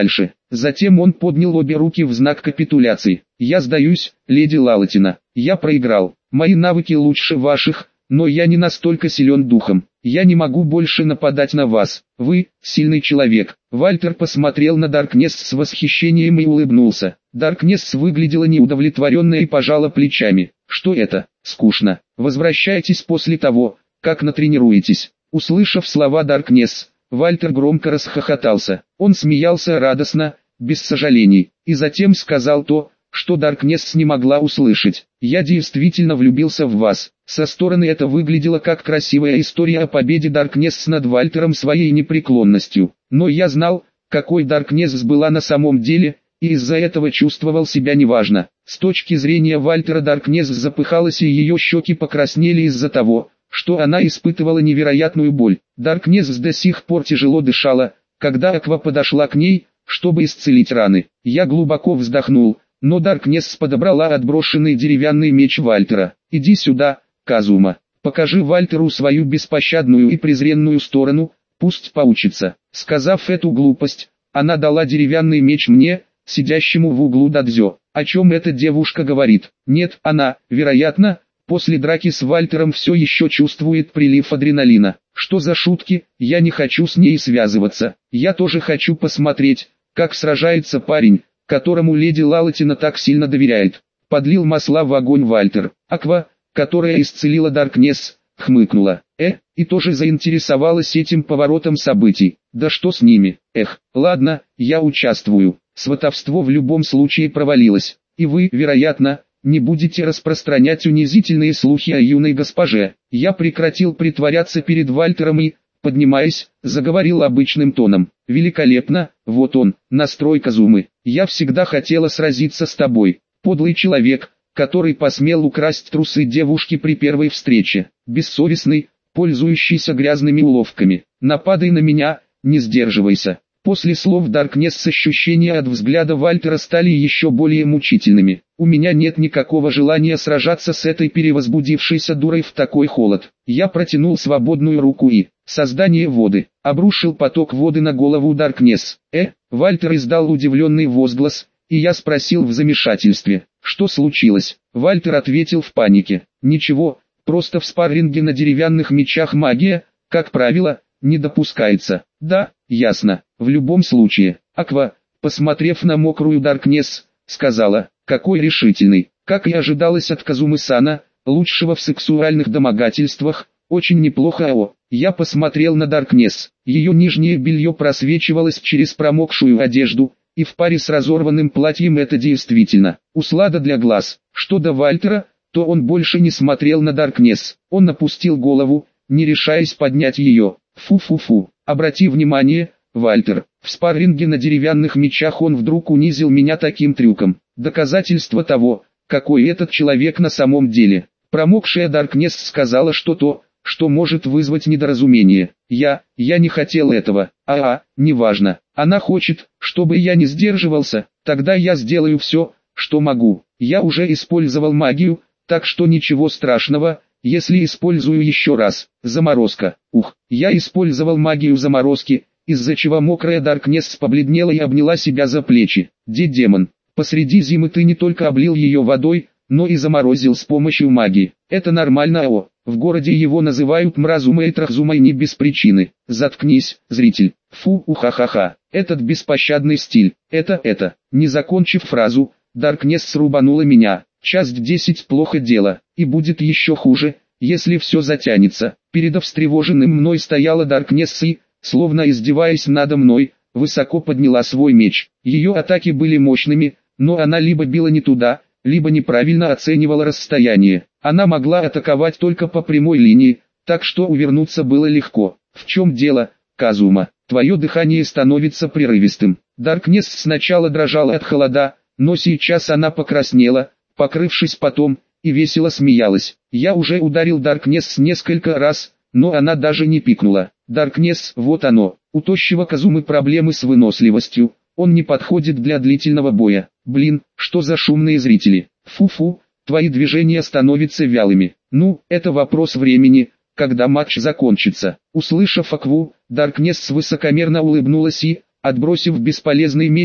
Затем он поднял обе руки в знак капитуляции. «Я сдаюсь, леди Лалатина. Я проиграл. Мои навыки лучше ваших, но я не настолько силен духом. Я не могу больше нападать на вас. Вы – сильный человек». Вальтер посмотрел на Даркнесс с восхищением и улыбнулся. Даркнесс выглядела неудовлетворенной и пожала плечами. «Что это? Скучно. Возвращайтесь после того, как натренируетесь». Услышав слова Даркнесс, Вальтер громко расхохотался. Он смеялся радостно, без сожалений, и затем сказал то, что Даркнесс не могла услышать. «Я действительно влюбился в вас». Со стороны это выглядело как красивая история о победе Даркнесс над Вальтером своей непреклонностью. Но я знал, какой Даркнесс была на самом деле, и из-за этого чувствовал себя неважно. С точки зрения Вальтера Даркнесс запыхалась и ее щеки покраснели из-за того, что она испытывала невероятную боль. Даркнесс до сих пор тяжело дышала, когда Аква подошла к ней, чтобы исцелить раны. Я глубоко вздохнул, но Даркнесс подобрала отброшенный деревянный меч Вальтера. «Иди сюда, Казума. Покажи Вальтеру свою беспощадную и презренную сторону, пусть поучится». Сказав эту глупость, она дала деревянный меч мне, сидящему в углу дадзё. О чем эта девушка говорит? Нет, она, вероятно, после драки с Вальтером все еще чувствует прилив адреналина. Что за шутки? Я не хочу с ней связываться. Я тоже хочу посмотреть, как сражается парень, которому леди Лалатина так сильно доверяет. Подлил масла в огонь Вальтер. Аква, которая исцелила Даркнесс, хмыкнула. И тоже заинтересовалась этим поворотом событий. Да что с ними? Ладно, я участвую. Сватовство в любом случае провалилось. И вы, вероятно, не будете распространять унизительные слухи о юной госпоже. Я прекратил притворяться перед Вальтером и, поднимаясь, заговорил обычным тоном. Великолепно, вот он, настрой Казумы. Я всегда хотела сразиться с тобой. Подлый человек, который посмел украсть трусы девушки при первой встрече. Бессовестный, пользующийся грязными уловками. Нападай на меня, не сдерживайся. После слов Даркнесс ощущения от взгляда Вальтера стали еще более мучительными. У меня нет никакого желания сражаться с этой перевозбудившейся дурой в такой холод. Я протянул свободную руку и, создание воды, обрушил поток воды на голову Даркнесс. Вальтер издал удивленный возглас, и я спросил в замешательстве, что случилось. Вальтер ответил в панике. Ничего, просто в спарринге на деревянных мечах магия, как правило, не допускается. Да, ясно. В любом случае, Аква, посмотрев на мокрую Даркнесс, сказала, какой решительный. Как и ожидалось от Казумы-сана, лучшего в сексуальных домогательствах, очень неплохо. Я посмотрел на Даркнесс. Ее нижнее белье просвечивалось через промокшую одежду, и в паре с разорванным платьем это действительно услада для глаз. Что до Вальтера, то он больше не смотрел на Даркнесс. Он опустил голову, не решаясь поднять ее. Фу-фу-фу. Обрати внимание, Вальтер, в спарринге на деревянных мечах он вдруг унизил меня таким трюком. Доказательство того, какой этот человек на самом деле. Промокшая Даркнесс сказала что-то, что может вызвать недоразумение. Я не хотел этого. Неважно. Она хочет, чтобы я не сдерживался, тогда я сделаю все, что могу. Я уже использовал магию, так что ничего страшного, если использую еще раз. Заморозка. Я использовал магию заморозки, из-за чего мокрая Даркнесс побледнела и обняла себя за плечи. Демон, посреди зимы ты не только облил ее водой, но и заморозил с помощью магии. Это нормально, в городе его называют Мразумой и Трахзумой не без причины. Заткнись, зритель. Ха-ха-ха. Этот беспощадный стиль. Это. Не закончив фразу, Даркнесс срубанула меня. Часть 10 плохо дело, и будет еще хуже, если все затянется. Перед встревоженным мной стояла Даркнесс и, словно издеваясь надо мной, высоко подняла свой меч. Ее атаки были мощными, но она либо била не туда, либо неправильно оценивала расстояние. Она могла атаковать только по прямой линии, так что увернуться было легко. В чем дело, Казума? Твое дыхание становится прерывистым. Даркнесс сначала дрожала от холода, но сейчас она покраснела, покрывшись потом, и весело смеялась. Я уже ударил Даркнесс несколько раз, но она даже не пикнула. Даркнесс, вот оно. У тощего Казумы проблемы с выносливостью. Он не подходит для длительного боя. Блин, что за шумные зрители. Фу-фу, твои движения становятся вялыми. Ну, это вопрос времени, когда матч закончится. Услышав Акву, Даркнесс высокомерно улыбнулась и, отбросив бесполезный меч,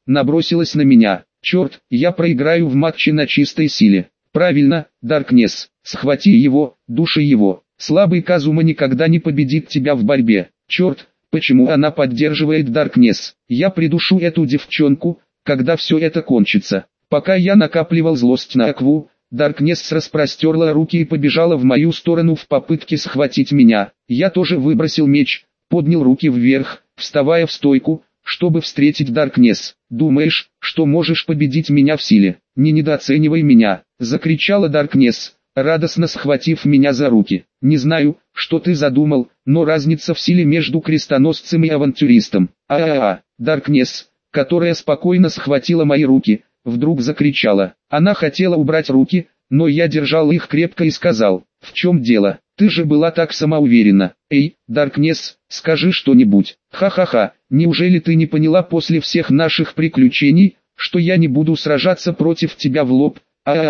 набросилась на меня. Черт, я проиграю в матче на чистой силе. Правильно, Даркнесс, схвати его, души его. Слабый Казума никогда не победит тебя в борьбе. Черт, почему она поддерживает Даркнесс? Я придушу эту девчонку, когда все это кончится. Пока я накапливал злость на Акву, Даркнесс распростерла руки и побежала в мою сторону в попытке схватить меня. Я тоже выбросил меч, поднял руки вверх, вставая в стойку, чтобы встретить Даркнесс. «Думаешь, что можешь победить меня в силе? Не недооценивай меня!» — закричала Даркнесс, радостно схватив меня за руки. «Не знаю, что ты задумал, но разница в силе между крестоносцем и авантюристом». Даркнесс, которая спокойно схватила мои руки, вдруг закричала. Она хотела убрать руки, но я держал их крепко и сказал: «В чем дело? Ты же была так самоуверена. Эй, Даркнесс, скажи что-нибудь». «Ха-ха-ха, неужели ты не поняла после всех наших приключений, что я не буду сражаться против тебя в лоб?»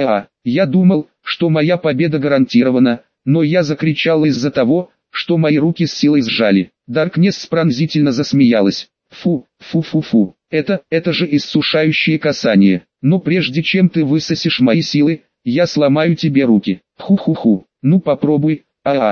Я думал, что моя победа гарантирована, но я закричал из-за того, что мои руки с силой сжали. Даркнесс пронзительно засмеялась. Фу, это же иссушающее касание. Но прежде чем ты высосешь мои силы, я сломаю тебе руки. Ху-ху-ху, ну попробуй.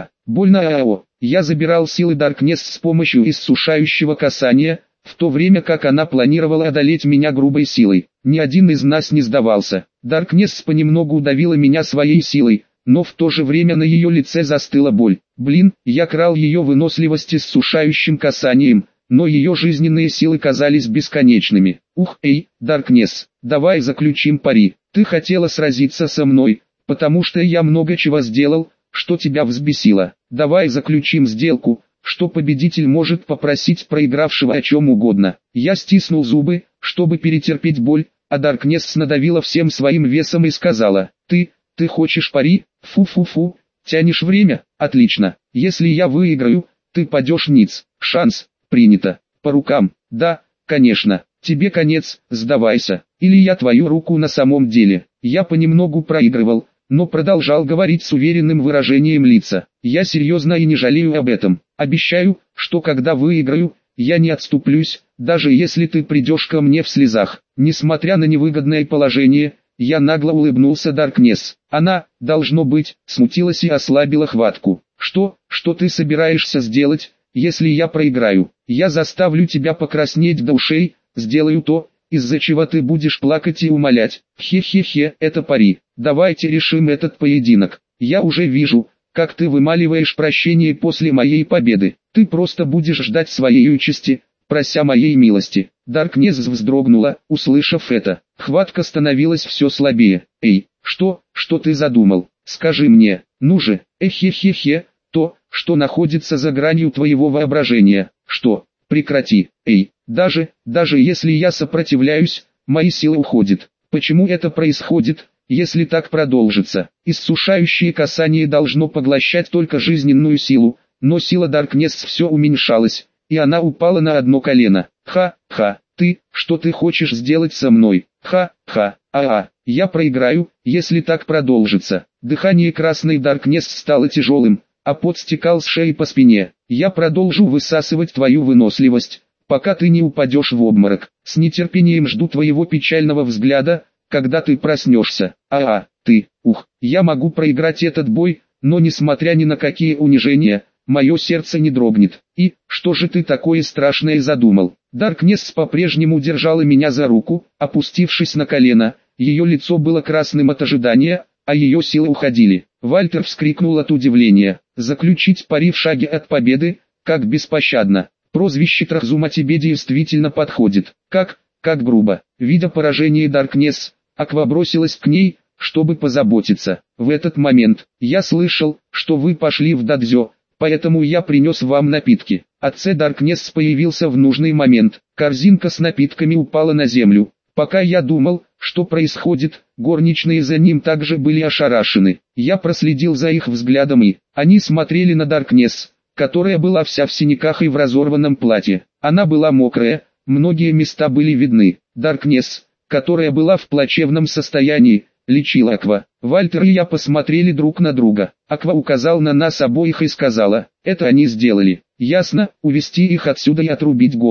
Больно. Я забирал силы Даркнесс с помощью иссушающего касания, в то время как она планировала одолеть меня грубой силой. Ни один из нас не сдавался. Даркнесс понемногу удавила меня своей силой, но в то же время на ее лице застыла боль. Я крал ее выносливость иссушающим касанием, но ее жизненные силы казались бесконечными. Даркнесс, давай заключим пари. Ты хотела сразиться со мной, потому что я много чего сделал, что тебя взбесило. Давай заключим сделку, что победитель может попросить проигравшего о чем угодно. Я стиснул зубы, чтобы перетерпеть боль, а Даркнесс надавила всем своим весом и сказала: ты хочешь пари? Фу, тянешь время? Отлично. Если я выиграю, ты падешь ниц. Шанс. Принято. По рукам. Да, конечно. Тебе конец, сдавайся. Или я твою руку на самом деле. Я понемногу проигрывал, но продолжал говорить с уверенным выражением лица. Я серьезно и не жалею об этом. Обещаю, что когда выиграю, я не отступлюсь, даже если ты придешь ко мне в слезах. Несмотря на невыгодное положение, я нагло улыбнулся Даркнесс. Она, должно быть, смутилась и ослабила хватку. Что ты собираешься сделать, если я проиграю? Я заставлю тебя покраснеть до ушей, сделаю то, из-за чего ты будешь плакать и умолять. Хе-хе-хе, это пари. Давайте решим этот поединок. Я уже вижу, как ты вымаливаешь прощение после моей победы. Ты просто будешь ждать своей участи, прося моей милости. Даркнесс вздрогнула, услышав это. Хватка становилась все слабее. Эй, что ты задумал? Скажи мне, ну же, эхе-хе-хе, то, что находится за гранью твоего воображения. Что? Прекрати. Эй, даже если я сопротивляюсь, мои силы уходят. Почему это происходит, если так продолжится? Иссушающее касание должно поглощать только жизненную силу, но сила Даркнесс все уменьшалась, и она упала на одно колено. Ха-ха, что ты хочешь сделать со мной? Ха-ха, я проиграю, если так продолжится. Дыхание красной Даркнесс стало тяжелым, а пот стекал с шеи по спине. Я продолжу высасывать твою выносливость, пока ты не упадешь в обморок. С нетерпением жду твоего печального взгляда, когда ты проснешься. Я могу проиграть этот бой, но несмотря ни на какие унижения, мое сердце не дрогнет. И, что же ты такое страшное задумал? Даркнесс по-прежнему держала меня за руку, опустившись на колено, ее лицо было красным от ожидания, а ее силы уходили. Вальтер вскрикнул от удивления. Заключить пари в шаге от победы, как беспощадно. Прозвище Трахзума тебе действительно подходит. Как грубо. Видя поражение Даркнесс, Аква бросилась к ней, чтобы позаботиться. В этот момент, я слышал, что вы пошли в дадзё, поэтому я принес вам напитки. Отце Даркнесс появился в нужный момент. Корзинка с напитками упала на землю. Пока я думал, что происходит, горничные за ним также были ошарашены. Я проследил за их взглядом и они смотрели на Даркнесс, которая была вся в синяках и в разорванном платье. Она была мокрая, многие места были видны. Даркнесс, которая была в плачевном состоянии, лечила Аква. Вальтер и я посмотрели друг на друга. Аква указал на нас обоих и сказала: это они сделали. Ясно, увести их отсюда и отрубить головы.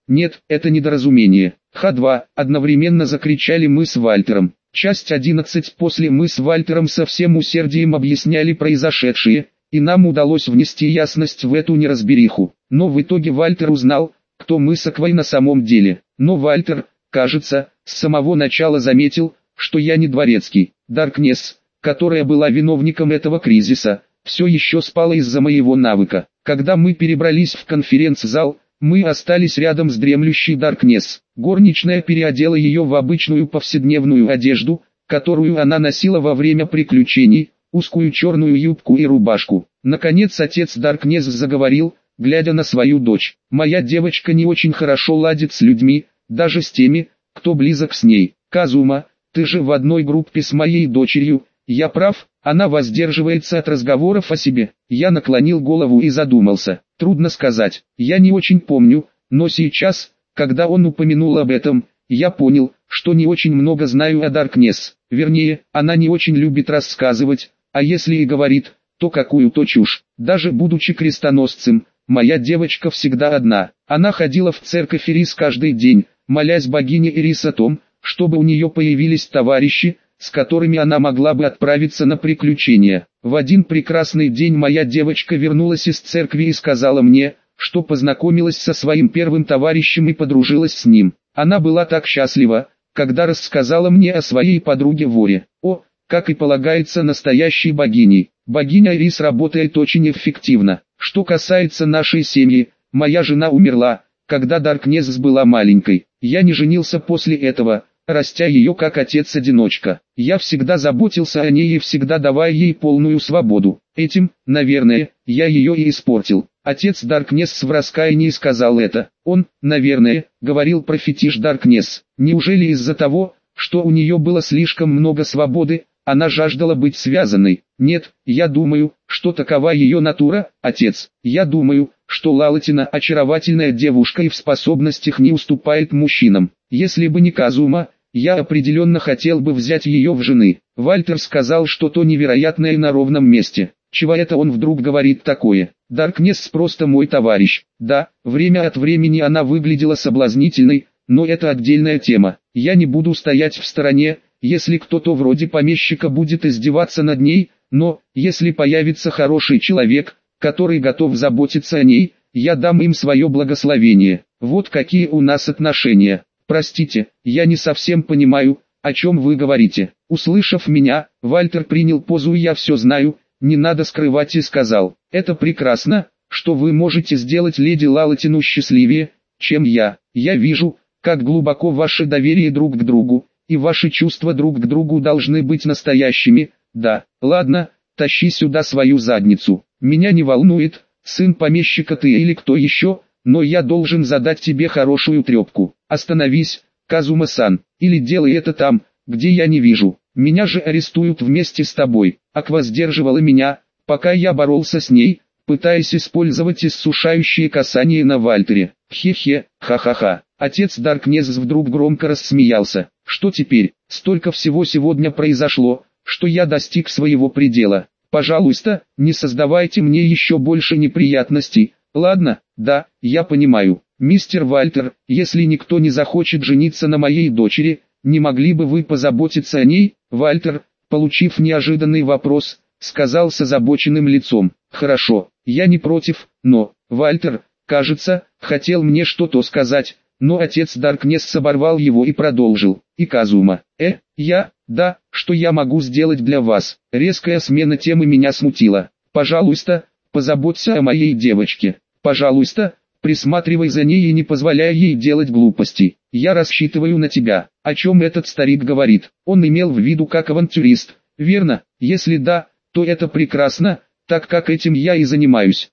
Нет, это недоразумение. Х2, одновременно закричали мы с Вальтером. Часть 11. После мы с Вальтером со всем усердием объясняли произошедшее, и нам удалось внести ясность в эту неразбериху. Но в итоге Вальтер узнал, кто мы с Аквой на самом деле. Но Вальтер, кажется, с самого начала заметил, что я не дворецкий. Даркнесс, которая была виновником этого кризиса, все еще спала из-за моего навыка. Когда мы перебрались в конференц-зал, мы остались рядом с дремлющей Даркнесс. Горничная переодела ее в обычную повседневную одежду, которую она носила во время приключений, узкую черную юбку и рубашку. Наконец отец Даркнесс заговорил, глядя на свою дочь. «Моя девочка не очень хорошо ладит с людьми, даже с теми, кто близок с ней. Казума, ты же в одной группе с моей дочерью, я прав?» Она воздерживается от разговоров о себе. Я наклонил голову и задумался. Трудно сказать, я не очень помню, но сейчас, когда он упомянул об этом, я понял, что не очень много знаю о Даркнесс. Вернее, она не очень любит рассказывать, а если и говорит, то какую-то чушь. Даже будучи крестоносцем, моя девочка всегда одна. Она ходила в церковь Ирис каждый день, молясь богине Ирис о том, чтобы у нее появились товарищи, с которыми она могла бы отправиться на приключения. В один прекрасный день моя девочка вернулась из церкви и сказала мне, что познакомилась со своим первым товарищем и подружилась с ним. Она была так счастлива, когда рассказала мне о своей подруге-воре. О, как и полагается настоящей богиней. Богиня Ирис работает очень эффективно. Что касается нашей семьи, моя жена умерла, когда Даркнесс была маленькой. Я не женился после этого, растя ее как отец-одиночка. Я всегда заботился о ней и всегда давая ей полную свободу. Этим, наверное, я ее и испортил. Отец Даркнесс в раскаянии сказал это. Он, наверное, говорил про фетиш Даркнесс. Неужели из-за того, что у нее было слишком много свободы, она жаждала быть связанной? Нет, я думаю, что такова ее натура, отец. Я думаю, что Лалатина очаровательная девушка и в способностях не уступает мужчинам. Если бы не Казума, я определенно хотел бы взять ее в жены. Вальтер сказал что-то невероятное на ровном месте. Чего это он вдруг говорит такое? Даркнесс просто мой товарищ. Да, время от времени она выглядела соблазнительной, но это отдельная тема. Я не буду стоять в стороне, если кто-то вроде помещика будет издеваться над ней, но, если появится хороший человек, который готов заботиться о ней, я дам им свое благословение. Вот какие у нас отношения. Простите, я не совсем понимаю, о чем вы говорите. Услышав меня, Вальтер принял позу «я все знаю», не надо скрывать и сказал: «Это прекрасно, что вы можете сделать леди Лалатину счастливее, чем я. Я вижу, как глубоко ваше доверие друг к другу, и ваши чувства друг к другу должны быть настоящими. Да, ладно, тащи сюда свою задницу. Меня не волнует, сын помещика ты или кто еще, но я должен задать тебе хорошую трепку. Остановись, Казума-сан, или делай это там, где я не вижу. Меня же арестуют вместе с тобой». Аква сдерживала меня, пока я боролся с ней, пытаясь использовать иссушающие касания на Вальтере. Хе-хе, ха-ха-ха. Отец Даркнесс вдруг громко рассмеялся. Что теперь? Столько всего сегодня произошло, что я достиг своего предела. Пожалуйста, не создавайте мне еще больше неприятностей. Ладно, да, я понимаю. Мистер Вальтер, если никто не захочет жениться на моей дочери, не могли бы вы позаботиться о ней? Вальтер, получив неожиданный вопрос, сказал с озабоченным лицом: «Хорошо, я не против, но...» Вальтер, кажется, хотел мне что-то сказать, но отец Даркнесс оборвал его и продолжил: «И Казума, да, что я могу сделать для вас?» Резкая смена темы меня смутила. «Пожалуйста, позаботься о моей девочке. Пожалуйста, присматривай за ней и не позволяй ей делать глупостей. Я рассчитываю на тебя». О чем этот старик говорит? Он имел в виду как авантюрист, верно? Если да, то это прекрасно, так как этим я и занимаюсь.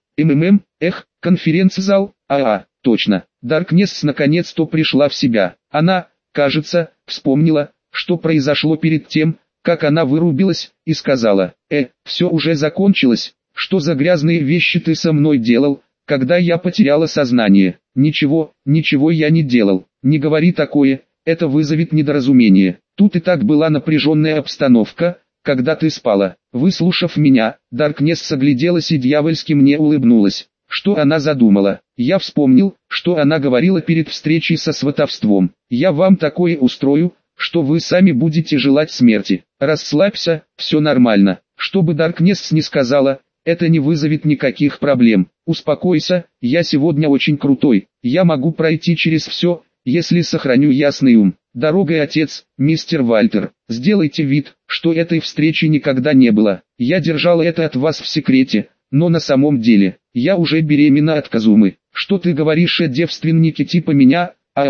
Конференц-зал, точно. Даркнесс наконец-то пришла в себя. Она, кажется, вспомнила, что произошло перед тем, как она вырубилась, и сказала: все уже закончилось. Что за грязные вещи ты со мной делал, когда я потеряла сознание? Ничего я не делал. Не говори такое, это вызовет недоразумение. Тут и так была напряженная обстановка, когда ты спала. Выслушав меня, Даркнесс огляделась и дьявольски мне улыбнулась. что она задумала. Я вспомнил, что она говорила перед встречей со сватовством. Я вам такое устрою, что вы сами будете желать смерти. Расслабься, все нормально. Что бы Даркнесс не сказала, это не вызовет никаких проблем. Успокойся, я сегодня очень крутой. Я могу пройти через все, если сохраню ясный ум. Дорогой отец, мистер Вальтер, сделайте вид, что этой встречи никогда не было. Я держал это от вас в секрете, но на самом деле, я уже беременна от Казумы. Что ты говоришь о девственнике типа меня?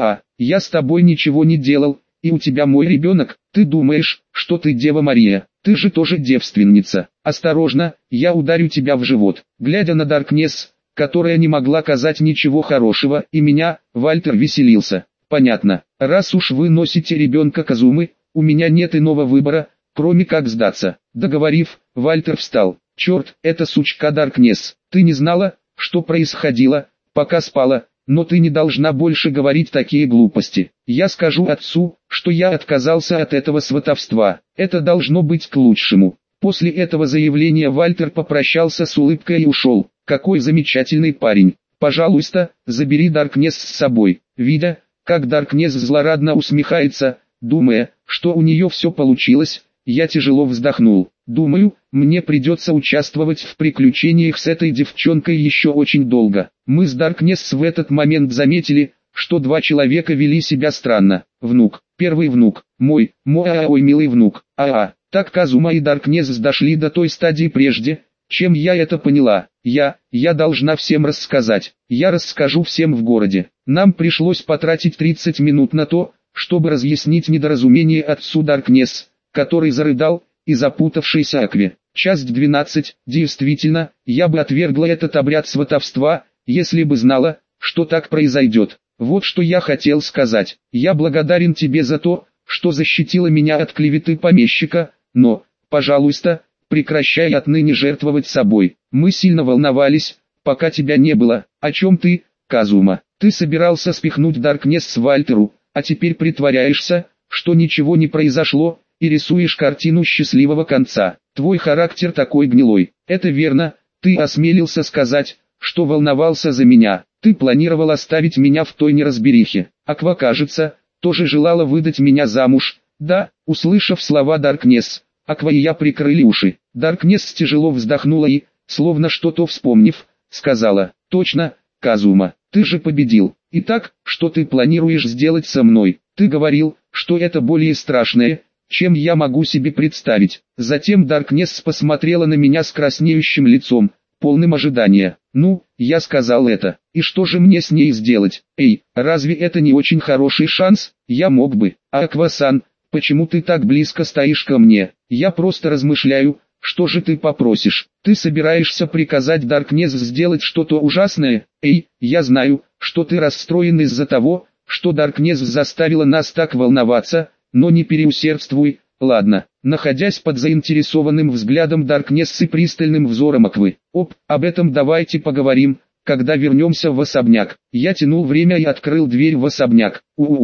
Я с тобой ничего не делал, и у тебя мой ребенок. Ты думаешь, что ты Дева Мария? Ты же тоже девственница. Осторожно, я ударю тебя в живот. Глядя на Даркнесс, которая не могла казать ничего хорошего, и меня, Вальтер веселился. Понятно, раз уж вы носите ребенка Казумы, у меня нет иного выбора, кроме как сдаться. Договорив, Вальтер встал. Черт, это сучка Даркнесс. Ты не знала, что происходило, пока спала, но ты не должна больше говорить такие глупости. Я скажу отцу, что я отказался от этого сватовства. Это должно быть к лучшему. После этого заявления Вальтер попрощался с улыбкой и ушел. Какой замечательный парень. Пожалуйста, забери Даркнесс с собой. Видя, как Даркнесс злорадно усмехается, думая, что у нее все получилось, я тяжело вздохнул. Думаю, мне придется участвовать в приключениях с этой девчонкой еще очень долго. Мы с Даркнесс в этот момент заметили, что два человека вели себя странно. Внук, первый внук, мой милый внук. Так Казума и Даркнесс дошли до той стадии прежде, чем я это поняла. Я должна всем рассказать. Я расскажу всем в городе. Нам пришлось потратить 30 минут на то, чтобы разъяснить недоразумение отцу Даркнесс, который зарыдал, и запутавшейся Акве. Часть 12. Действительно, я бы отвергла этот обряд сватовства, если бы знала, что так произойдет. Вот что я хотел сказать. Я благодарен тебе за то, что защитила меня от клеветы помещика, но, пожалуйста, прекращай отныне жертвовать собой. Мы сильно волновались, пока тебя не было. О чем ты, Казума? Ты собирался спихнуть Даркнесс Вальтеру, а теперь притворяешься, что ничего не произошло, и рисуешь картину счастливого конца. Твой характер такой гнилой. Это верно, ты осмелился сказать, что волновался за меня. Ты планировал оставить меня в той неразберихе. Аква, кажется, тоже желала выдать меня замуж. Да, услышав слова Даркнесс, Аква и я прикрыли уши. Даркнесс тяжело вздохнула и, словно что-то вспомнив, сказала: точно, Казума, ты же победил. Итак, что ты планируешь сделать со мной? Ты говорил, что это более страшное, чем я могу себе представить. Затем Даркнесс посмотрела на меня с краснеющим лицом, полным ожидания. Ну, я сказал это. И что же мне с ней сделать? Эй, разве это не очень хороший шанс? Я мог бы. Аква-сан, почему ты так близко стоишь ко мне? Я просто размышляю, что же ты попросишь? Ты собираешься приказать Даркнесс сделать что-то ужасное? Эй, я знаю, что ты расстроен из-за того, что Даркнесс заставила нас так волноваться, но не переусердствуй, ладно. Находясь под заинтересованным взглядом Даркнесс и пристальным взором Аквы. Об этом давайте поговорим, когда вернемся в особняк. Я тянул время и открыл дверь в особняк.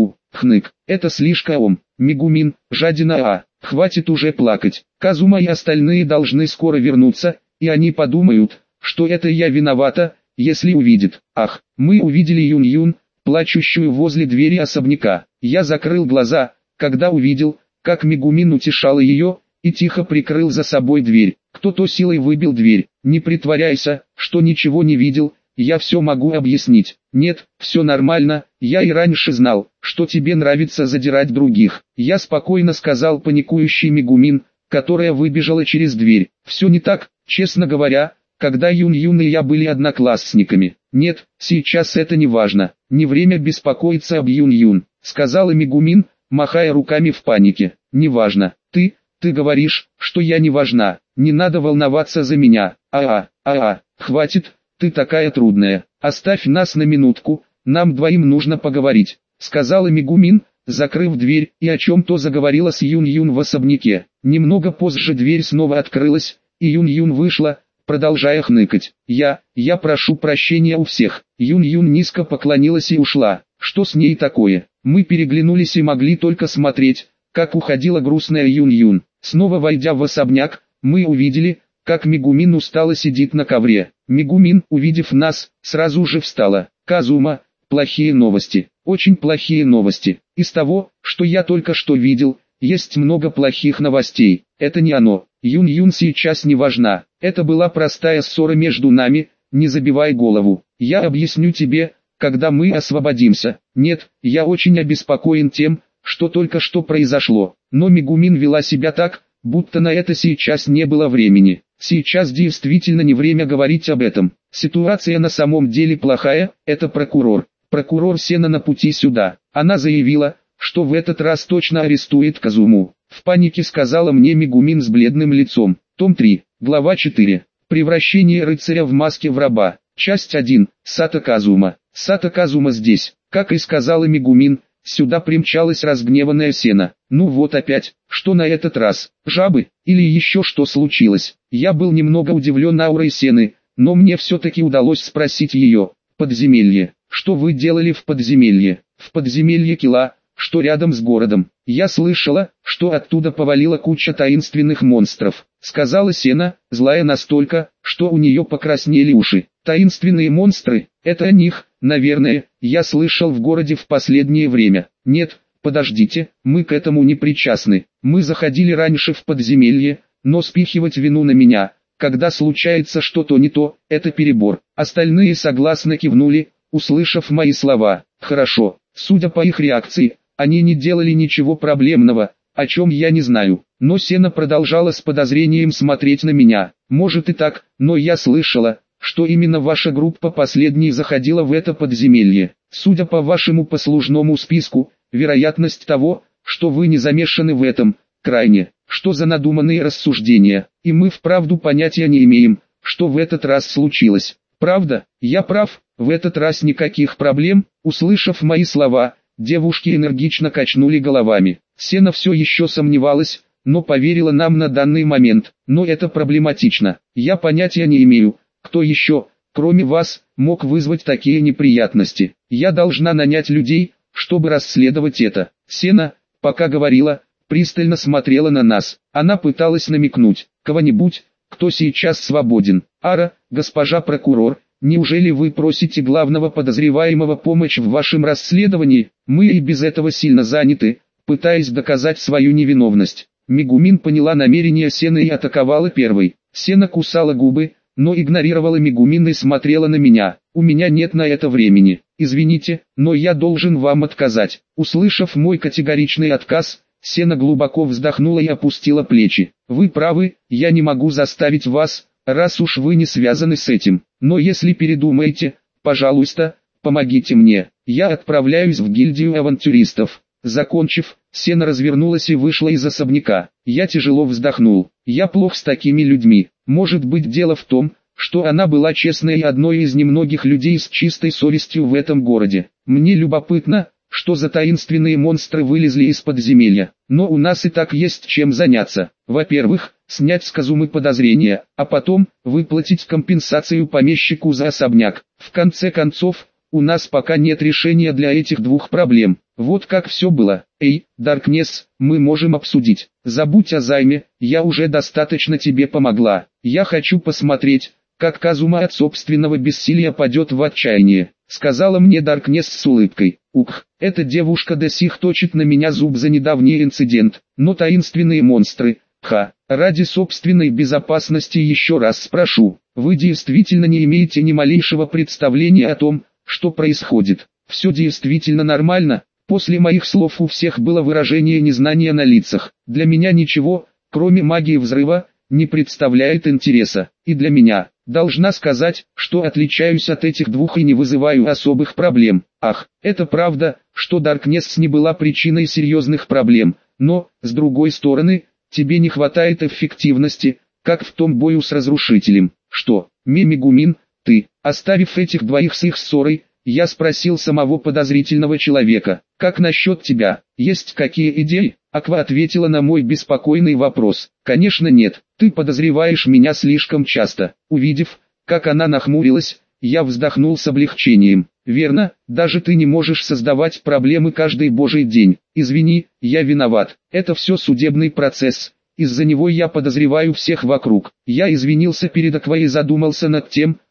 Хнык, это слишком. Мегумин, жадина, хватит уже плакать. Казума и остальные должны скоро вернуться, и они подумают, что это я виновата, если увидят. Ах, мы увидели Юн-Юн, плачущую возле двери особняка. Я закрыл глаза, когда увидел, как Мегумин утешала ее, и тихо прикрыл за собой дверь. Кто-то силой выбил дверь. Не притворяйся, что ничего не видел, я все могу объяснить. Нет, все нормально, я и раньше знал, что тебе нравится задирать других. Я спокойно сказал паникующий Мегумин, которая выбежала через дверь. Все не так, честно говоря, когда Юн-Юн и я были одноклассниками. Нет, сейчас это не важно, не время беспокоиться об Юн-Юн, сказала Мегумин, махая руками в панике. Неважно, ты говоришь, что я не важна, не надо волноваться за меня. Хватит, ты такая трудная, оставь нас на минутку, нам двоим нужно поговорить, сказала Мегумин, закрыв дверь, и о чем-то заговорила с Юн-Юн в особняке. Немного позже дверь снова открылась, и Юн-Юн вышла, продолжая хныкать. Я прошу прощения у всех. Юн-Юн низко поклонилась и ушла. Что с ней такое? Мы переглянулись и могли только смотреть, как уходила грустная Юн-Юн. Снова войдя в особняк, мы увидели, как Мегумин устало сидит на ковре. Мегумин, увидев нас, сразу же встала. Казума, плохие новости, очень плохие новости. Из того, что я только что видел, есть много плохих новостей. Это не оно. Юн-Юн сейчас не важна. Это была простая ссора между нами, не забивай голову. Я объясню тебе, когда мы освободимся. Нет, я очень обеспокоен тем, что только что произошло. Но Мегумин вела себя так, будто на это сейчас не было времени. Сейчас действительно не время говорить об этом. Ситуация на самом деле плохая, это прокурор. Прокурор Сена на пути сюда. Она заявила, что в этот раз точно арестует Казуму. В панике сказала мне Мегумин с бледным лицом. Том 3, глава 4. Превращение рыцаря в маске в раба. Часть 1. Сато Казума. Сато Казума здесь. Как и сказала Мегумин, сюда примчалась разгневанная Сена. Ну вот опять, что на этот раз? Жабы? Или еще что случилось? Я был немного удивлен аурой Сены, но мне все-таки удалось спросить ее. Подземелье. Что вы делали в подземелье? В подземелье Кила, что рядом с городом. Я слышала, что оттуда повалила куча таинственных монстров, сказала Сена, злая настолько, что у нее покраснели уши. Таинственные монстры, это о них, наверное, я слышал в городе в последнее время. Нет, подождите, мы к этому не причастны. Мы заходили раньше в подземелье, но спихивать вину на меня, когда случается что-то не то, это перебор. Остальные согласно кивнули, услышав мои слова. Хорошо, судя по их реакции, они не делали ничего проблемного, о чем я не знаю. Но Сена продолжала с подозрением смотреть на меня. Может и так, но я слышала, что именно ваша группа последней заходила в это подземелье. Судя по вашему послужному списку, вероятность того, что вы не замешаны в этом, крайне. Что за надуманные рассуждения? И мы вправду понятия не имеем, что в этот раз случилось. Правда, я прав, в этот раз никаких проблем. Услышав мои слова, девушки энергично качнули головами. Сена все еще сомневалась, но поверила нам на данный момент. Но это проблематично. Я понятия не имею, кто еще, кроме вас, мог вызвать такие неприятности. Я должна нанять людей, чтобы расследовать это. Сена, пока говорила, пристально смотрела на нас. Она пыталась намекнуть, кого-нибудь, кто сейчас свободен. Ара, госпожа прокурор, неужели вы просите главного подозреваемого помочь в вашем расследовании? Мы и без этого сильно заняты, пытаясь доказать свою невиновность. Мегумин поняла намерение Сены и атаковала первой. Сена кусала губы, но игнорировала Мегумин и смотрела на меня. У меня нет на это времени. Извините, но я должен вам отказать. Услышав мой категоричный отказ, Сена глубоко вздохнула и опустила плечи. Вы правы, я не могу заставить вас, раз уж вы не связаны с этим. Но если передумаете, пожалуйста, помогите мне. Я отправляюсь в гильдию авантюристов. Закончив, Сена развернулась и вышла из особняка. Я тяжело вздохнул. Я плох с такими людьми. Может быть, дело в том, что она была честной и одной из немногих людей с чистой совестью в этом городе. Мне любопытно, что за таинственные монстры вылезли из подземелья. Но у нас и так есть чем заняться. Во-первых, снять с Казумы подозрения, а потом выплатить компенсацию помещику за особняк. В конце концов, у нас пока нет решения для этих двух проблем. Вот как все было. Эй, Даркнесс, мы можем обсудить. Забудь о займе, я уже достаточно тебе помогла. Я хочу посмотреть, как Казума от собственного бессилия падет в отчаяние, сказала мне Даркнесс с улыбкой. Ух, эта девушка до сих точит на меня зуб за недавний инцидент, но таинственные монстры, ради собственной безопасности еще раз спрошу, вы действительно не имеете ни малейшего представления о том, что происходит? Все действительно нормально? После моих слов у всех было выражение незнания на лицах. Для меня ничего, кроме магии взрыва, не представляет интереса. И для меня, должна сказать, что отличаюсь от этих двух и не вызываю особых проблем. Ах, это правда, что Даркнесс не была причиной серьезных проблем, но, с другой стороны, тебе не хватает эффективности, как в том бою с разрушителем. Что, Мегумин, ты, оставив этих двоих с их ссорой, я спросил самого подозрительного человека, как насчет тебя, есть какие идеи? Аква ответила на мой беспокойный вопрос. Конечно нет, ты подозреваешь меня слишком часто. Увидев, как она нахмурилась, я вздохнул с облегчением. Верно, даже ты не можешь создавать проблемы каждый божий день. Извини, я виноват. Это все судебный процесс. Из-за него я подозреваю всех вокруг. Я извинился перед Аквой и задумался над тем,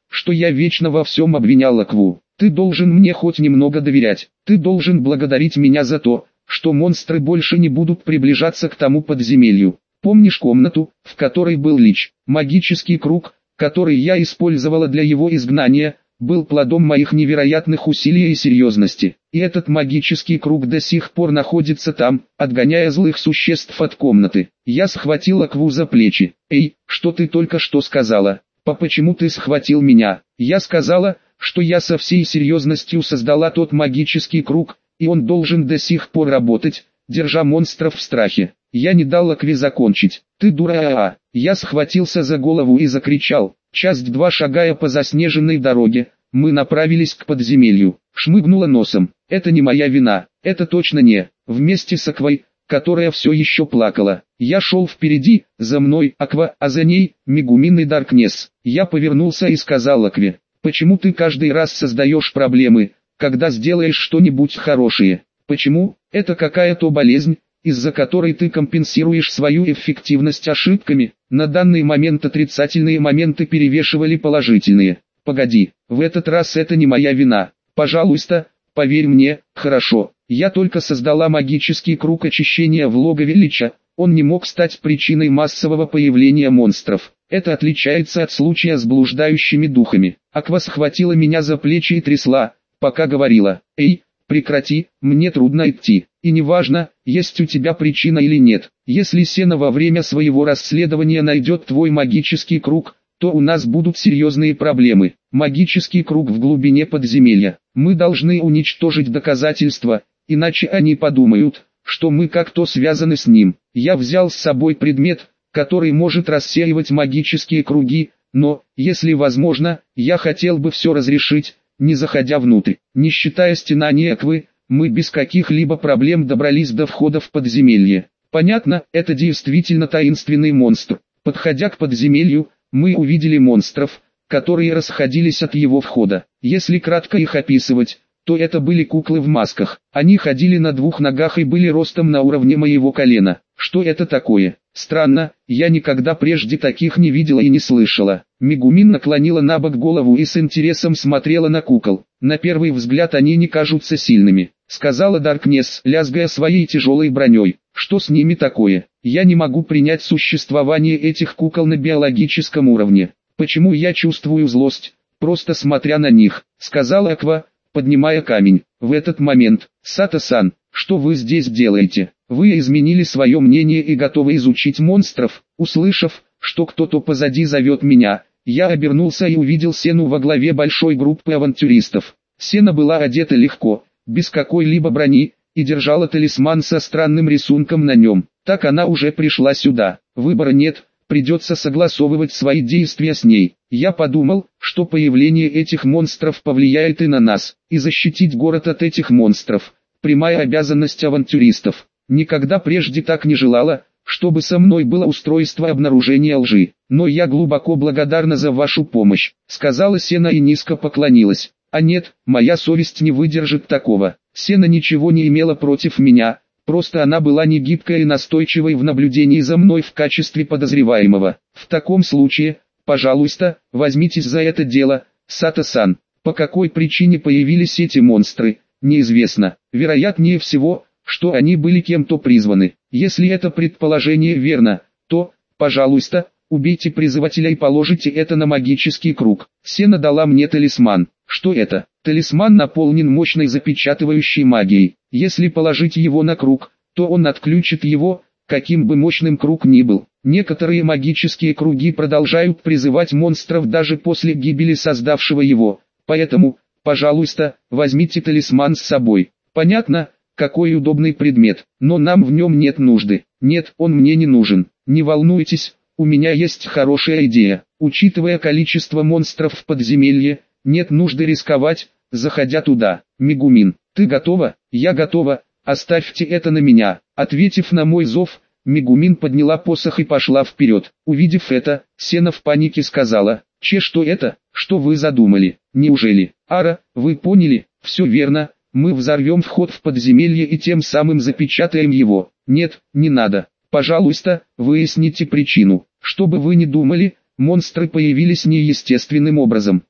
что я вечно во всем обвинял Акву. Ты должен мне хоть немного доверять. Ты должен благодарить меня за то, что монстры больше не будут приближаться к тому подземелью. Помнишь комнату, в которой был Лич? Магический круг, который я использовала для его изгнания, был плодом моих невероятных усилий и серьезности. И этот магический круг до сих пор находится там, отгоняя злых существ от комнаты. Я схватила Акву за плечи. «Эй, что ты только что сказала? Почему ты схватил меня?» Я сказала, что я со всей серьезностью создала тот магический круг, и он должен до сих пор работать, держа монстров в страхе. Я не дал Акве закончить. «Ты дура!» Я схватился за голову и закричал. Часть 2. Шагая по заснеженной дороге, мы направились к подземелью. Шмыгнула носом. Это не моя вина. Это точно не. Вместе с Аквой, которая все еще плакала. Я шел впереди, за мной Аква, а за ней Мегумин и Даркнесс. Я повернулся и сказал Акве: «Почему ты каждый раз создаешь проблемы, когда сделаешь что-нибудь хорошее? Почему? Это какая-то болезнь, из-за которой ты компенсируешь свою эффективность ошибками?» На данный момент отрицательные моменты перевешивали положительные. «Погоди, в этот раз это не моя вина. Пожалуйста, поверь мне, хорошо. Я только создала магический круг очищения в логове Лича, он не мог стать причиной массового появления монстров. Это отличается от случая с блуждающими духами». Аква схватила меня за плечи и трясла, пока говорила: «Эй, прекрати, мне трудно идти. И неважно, есть у тебя причина или нет. Если Сена во время своего расследования найдет твой магический круг, то у нас будут серьезные проблемы. Магический круг в глубине подземелья. Мы должны уничтожить доказательства, иначе они подумают, что мы как-то связаны с ним». Я взял с собой предмет, который может рассеивать магические круги, но, если возможно, я хотел бы все разрешить, не заходя внутрь. Не считая стенания Аквы, мы без каких-либо проблем добрались до входа в подземелье. Понятно, это действительно таинственный монстр. Подходя к подземелью, мы увидели монстров, которые расходились от его входа. Если кратко их описывать, то это были куклы в масках. Они ходили на двух ногах и были ростом на уровне моего колена. Что это такое? Странно, я никогда прежде таких не видела и не слышала. Мегумин наклонила набок голову и с интересом смотрела на кукол. «На первый взгляд они не кажутся сильными», — сказала Даркнесс, лязгая своей тяжелой броней. «Что с ними такое? Я не могу принять существование этих кукол на биологическом уровне. Почему я чувствую злость, просто смотря на них?» — сказала Аква, поднимая камень. В этот момент: «Сато-сан, что вы здесь делаете? Вы изменили свое мнение и готовы изучить монстров?» Услышав, что кто-то позади зовет меня, я обернулся и увидел Сену во главе большой группы авантюристов. Сена была одета легко, без какой-либо брони, и держала талисман со странным рисунком на нем. Так она уже пришла сюда. Выбора нет, придется согласовывать свои действия с ней. Я подумал, что появление этих монстров повлияет и на нас, и защитить город от этих монстров – прямая обязанность авантюристов. Никогда прежде так не желала, чтобы со мной было устройство обнаружения лжи. «Но я глубоко благодарна за вашу помощь», — сказала Сена и низко поклонилась. «А нет, моя совесть не выдержит такого». Сена ничего не имела против меня, просто она была не гибкой и настойчивой в наблюдении за мной в качестве подозреваемого. «В таком случае, пожалуйста, возьмитесь за это дело, Сато-сан». По какой причине появились эти монстры, неизвестно. Вероятнее всего, что они были кем-то призваны. Если это предположение верно, то, пожалуйста, убейте призывателя и положите это на магический круг. Сена дала мне талисман. Что это? Талисман наполнен мощной запечатывающей магией. Если положить его на круг, то он отключит его, каким бы мощным круг ни был. Некоторые магические круги продолжают призывать монстров даже после гибели создавшего его. Поэтому, пожалуйста, возьмите талисман с собой. Понятно? Какой удобный предмет, но нам в нем нет нужды. Нет, он мне не нужен. Не волнуйтесь, у меня есть хорошая идея. Учитывая количество монстров в подземелье, нет нужды рисковать, заходя туда. Мегумин, ты готова? Я готова, оставьте это на меня. Ответив на мой зов, Мегумин подняла посох и пошла вперед. Увидев это, Сена в панике сказала: что это? Что вы задумали? Неужели? Ара, вы поняли? Все верно. Мы взорвем вход в подземелье и тем самым запечатаем его. Нет, не надо. Пожалуйста, выясните причину. Что бы вы ни думали, монстры появились неестественным образом.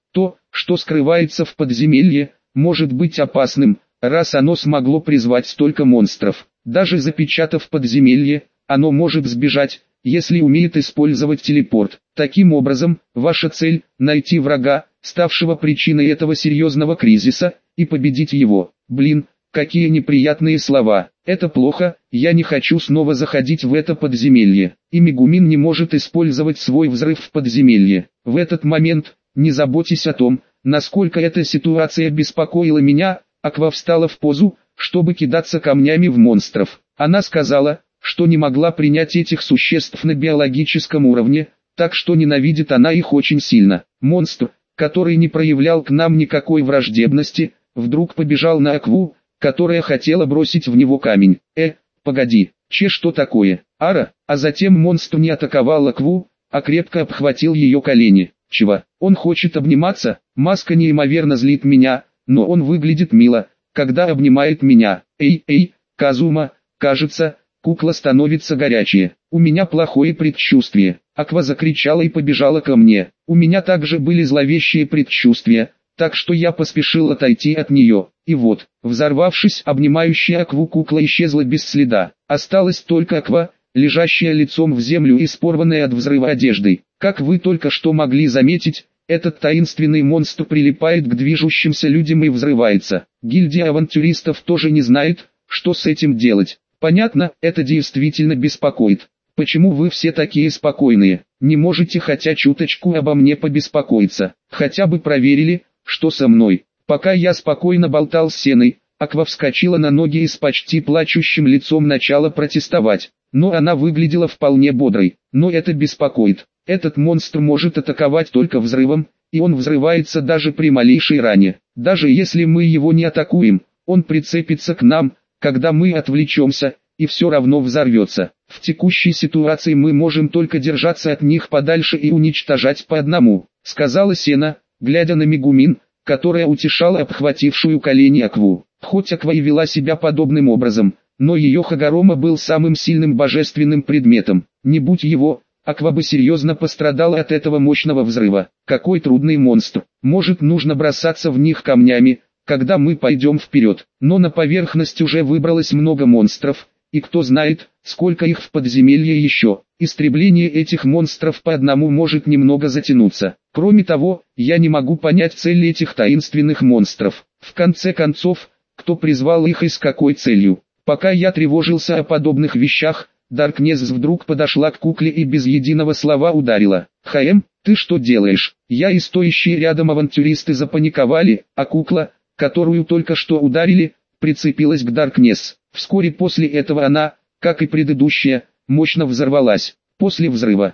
То, что скрывается в подземелье, может быть опасным, раз оно смогло призвать столько монстров. Даже запечатав подземелье, оно может сбежать, если умеет использовать телепорт. Таким образом, ваша цель – найти врага, ставшего причиной этого серьезного кризиса, и победить его. Блин, какие неприятные слова. Это плохо, я не хочу снова заходить в это подземелье. И Мегумин не может использовать свой взрыв в подземелье. В этот момент, не заботьтесь о том, насколько эта ситуация беспокоила меня, Аква встала в позу, чтобы кидаться камнями в монстров. Она сказала, что не могла принять этих существ на биологическом уровне, так что ненавидит она их очень сильно. Монстр, который не проявлял к нам никакой враждебности, вдруг побежал на Акву, которая хотела бросить в него камень. Погоди, что такое? Ара, а затем монстр не атаковал Акву, а крепко обхватил ее колени. Чего? Он хочет обниматься? Маска неимоверно злит меня, но он выглядит мило, когда обнимает меня. Эй, Казума, кажется, кукла становится горячей. У меня плохое предчувствие. Аква закричала и побежала ко мне. У меня также были зловещие предчувствия, так что я поспешил отойти от нее. И вот, взорвавшись, обнимающая Акву кукла исчезла без следа. Осталась только Аква, лежащая лицом в землю и порванная от взрыва одеждой. Как вы только что могли заметить, этот таинственный монстр прилипает к движущимся людям и взрывается. Гильдия авантюристов тоже не знает, что с этим делать. Понятно, это действительно беспокоит. Почему вы все такие спокойные? Не можете хотя чуточку обо мне побеспокоиться? Хотя бы проверили, что со мной. Пока я спокойно болтал с Сеной, Аква вскочила на ноги и с почти плачущим лицом начала протестовать. Но она выглядела вполне бодрой. Но это беспокоит. Этот монстр может атаковать только взрывом, и он взрывается даже при малейшей ране. Даже если мы его не атакуем, он прицепится к нам, когда мы отвлечемся, и все равно взорвется. В текущей ситуации мы можем только держаться от них подальше и уничтожать по одному, сказала Сена, глядя на Мегумин, которая утешала обхватившую колени Акву. Хоть Аква и вела себя подобным образом, но ее Хагорома был самым сильным божественным предметом. Не будь его, Аква бы серьезно пострадала от этого мощного взрыва. Какой трудный монстр. Может, нужно бросаться в них камнями, когда мы пойдем вперед. Но на поверхность уже выбралось много монстров, и кто знает, сколько их в подземелье еще. Истребление этих монстров по одному может немного затянуться. Кроме того, я не могу понять цель этих таинственных монстров. В конце концов, кто призвал их и с какой целью? Пока я тревожился о подобных вещах, Даркнесс вдруг подошла к кукле и без единого слова ударила. Ты что делаешь? Я и стоящие рядом авантюристы запаниковали, а кукла, которую только что ударили, прицепилась к Даркнесс. Вскоре после этого она, как и предыдущая, мощно взорвалась. После взрыва,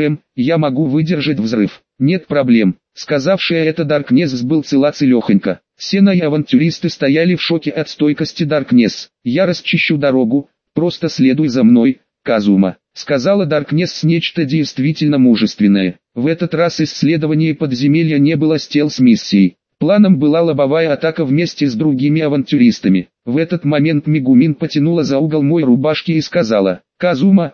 я могу выдержать взрыв. Нет проблем. Сказавшая это Даркнесс был цела-целехонька. Сена и авантюристы стояли в шоке от стойкости Даркнесс. Я расчищу дорогу, просто следуй за мной, Казума, сказала Даркнесс нечто действительно мужественное. В этот раз исследование подземелья не было стелс-миссией. Планом была лобовая атака вместе с другими авантюристами. В этот момент Мегумин потянула за угол моей рубашки и сказала: Казума,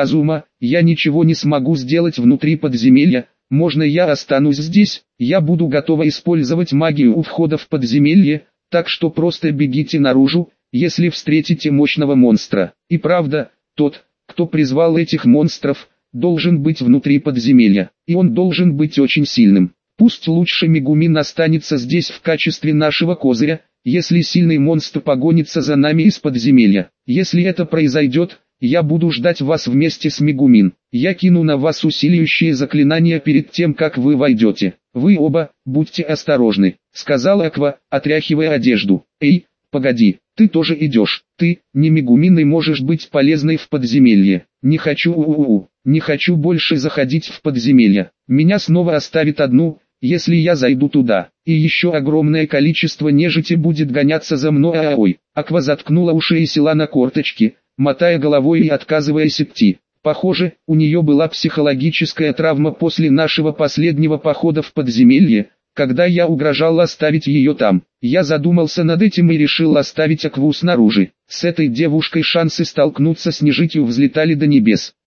я ничего не смогу сделать внутри подземелья, можно я останусь здесь? Я буду готова использовать магию у входа в подземелье, так что просто бегите наружу, если встретите мощного монстра. И правда, тот, кто призвал этих монстров, должен быть внутри подземелья, и он должен быть очень сильным. Пусть лучше Мегумин останется здесь в качестве нашего козыря, если сильный монстр погонится за нами из подземелья. Если это произойдет, я буду ждать вас вместе с Мегумин. Я кину на вас усиливающее заклинание перед тем, как вы войдете. Вы оба, будьте осторожны, сказала Аква, отряхивая одежду. Погоди, ты тоже идешь. Ты, не Мегумин, и можешь быть полезной в подземелье. Не хочу не хочу больше заходить в подземелье. Меня снова оставит одну, если я зайду туда. И еще огромное количество нежити будет гоняться за мной. Аква заткнула уши и села на корточки, мотая головой и отказываясь идти. Похоже, у нее была психологическая травма после нашего последнего похода в подземелье, когда я угрожал оставить ее там. Я задумался над этим и решил оставить Акву снаружи. С этой девушкой шансы столкнуться с нежитью взлетали до небес.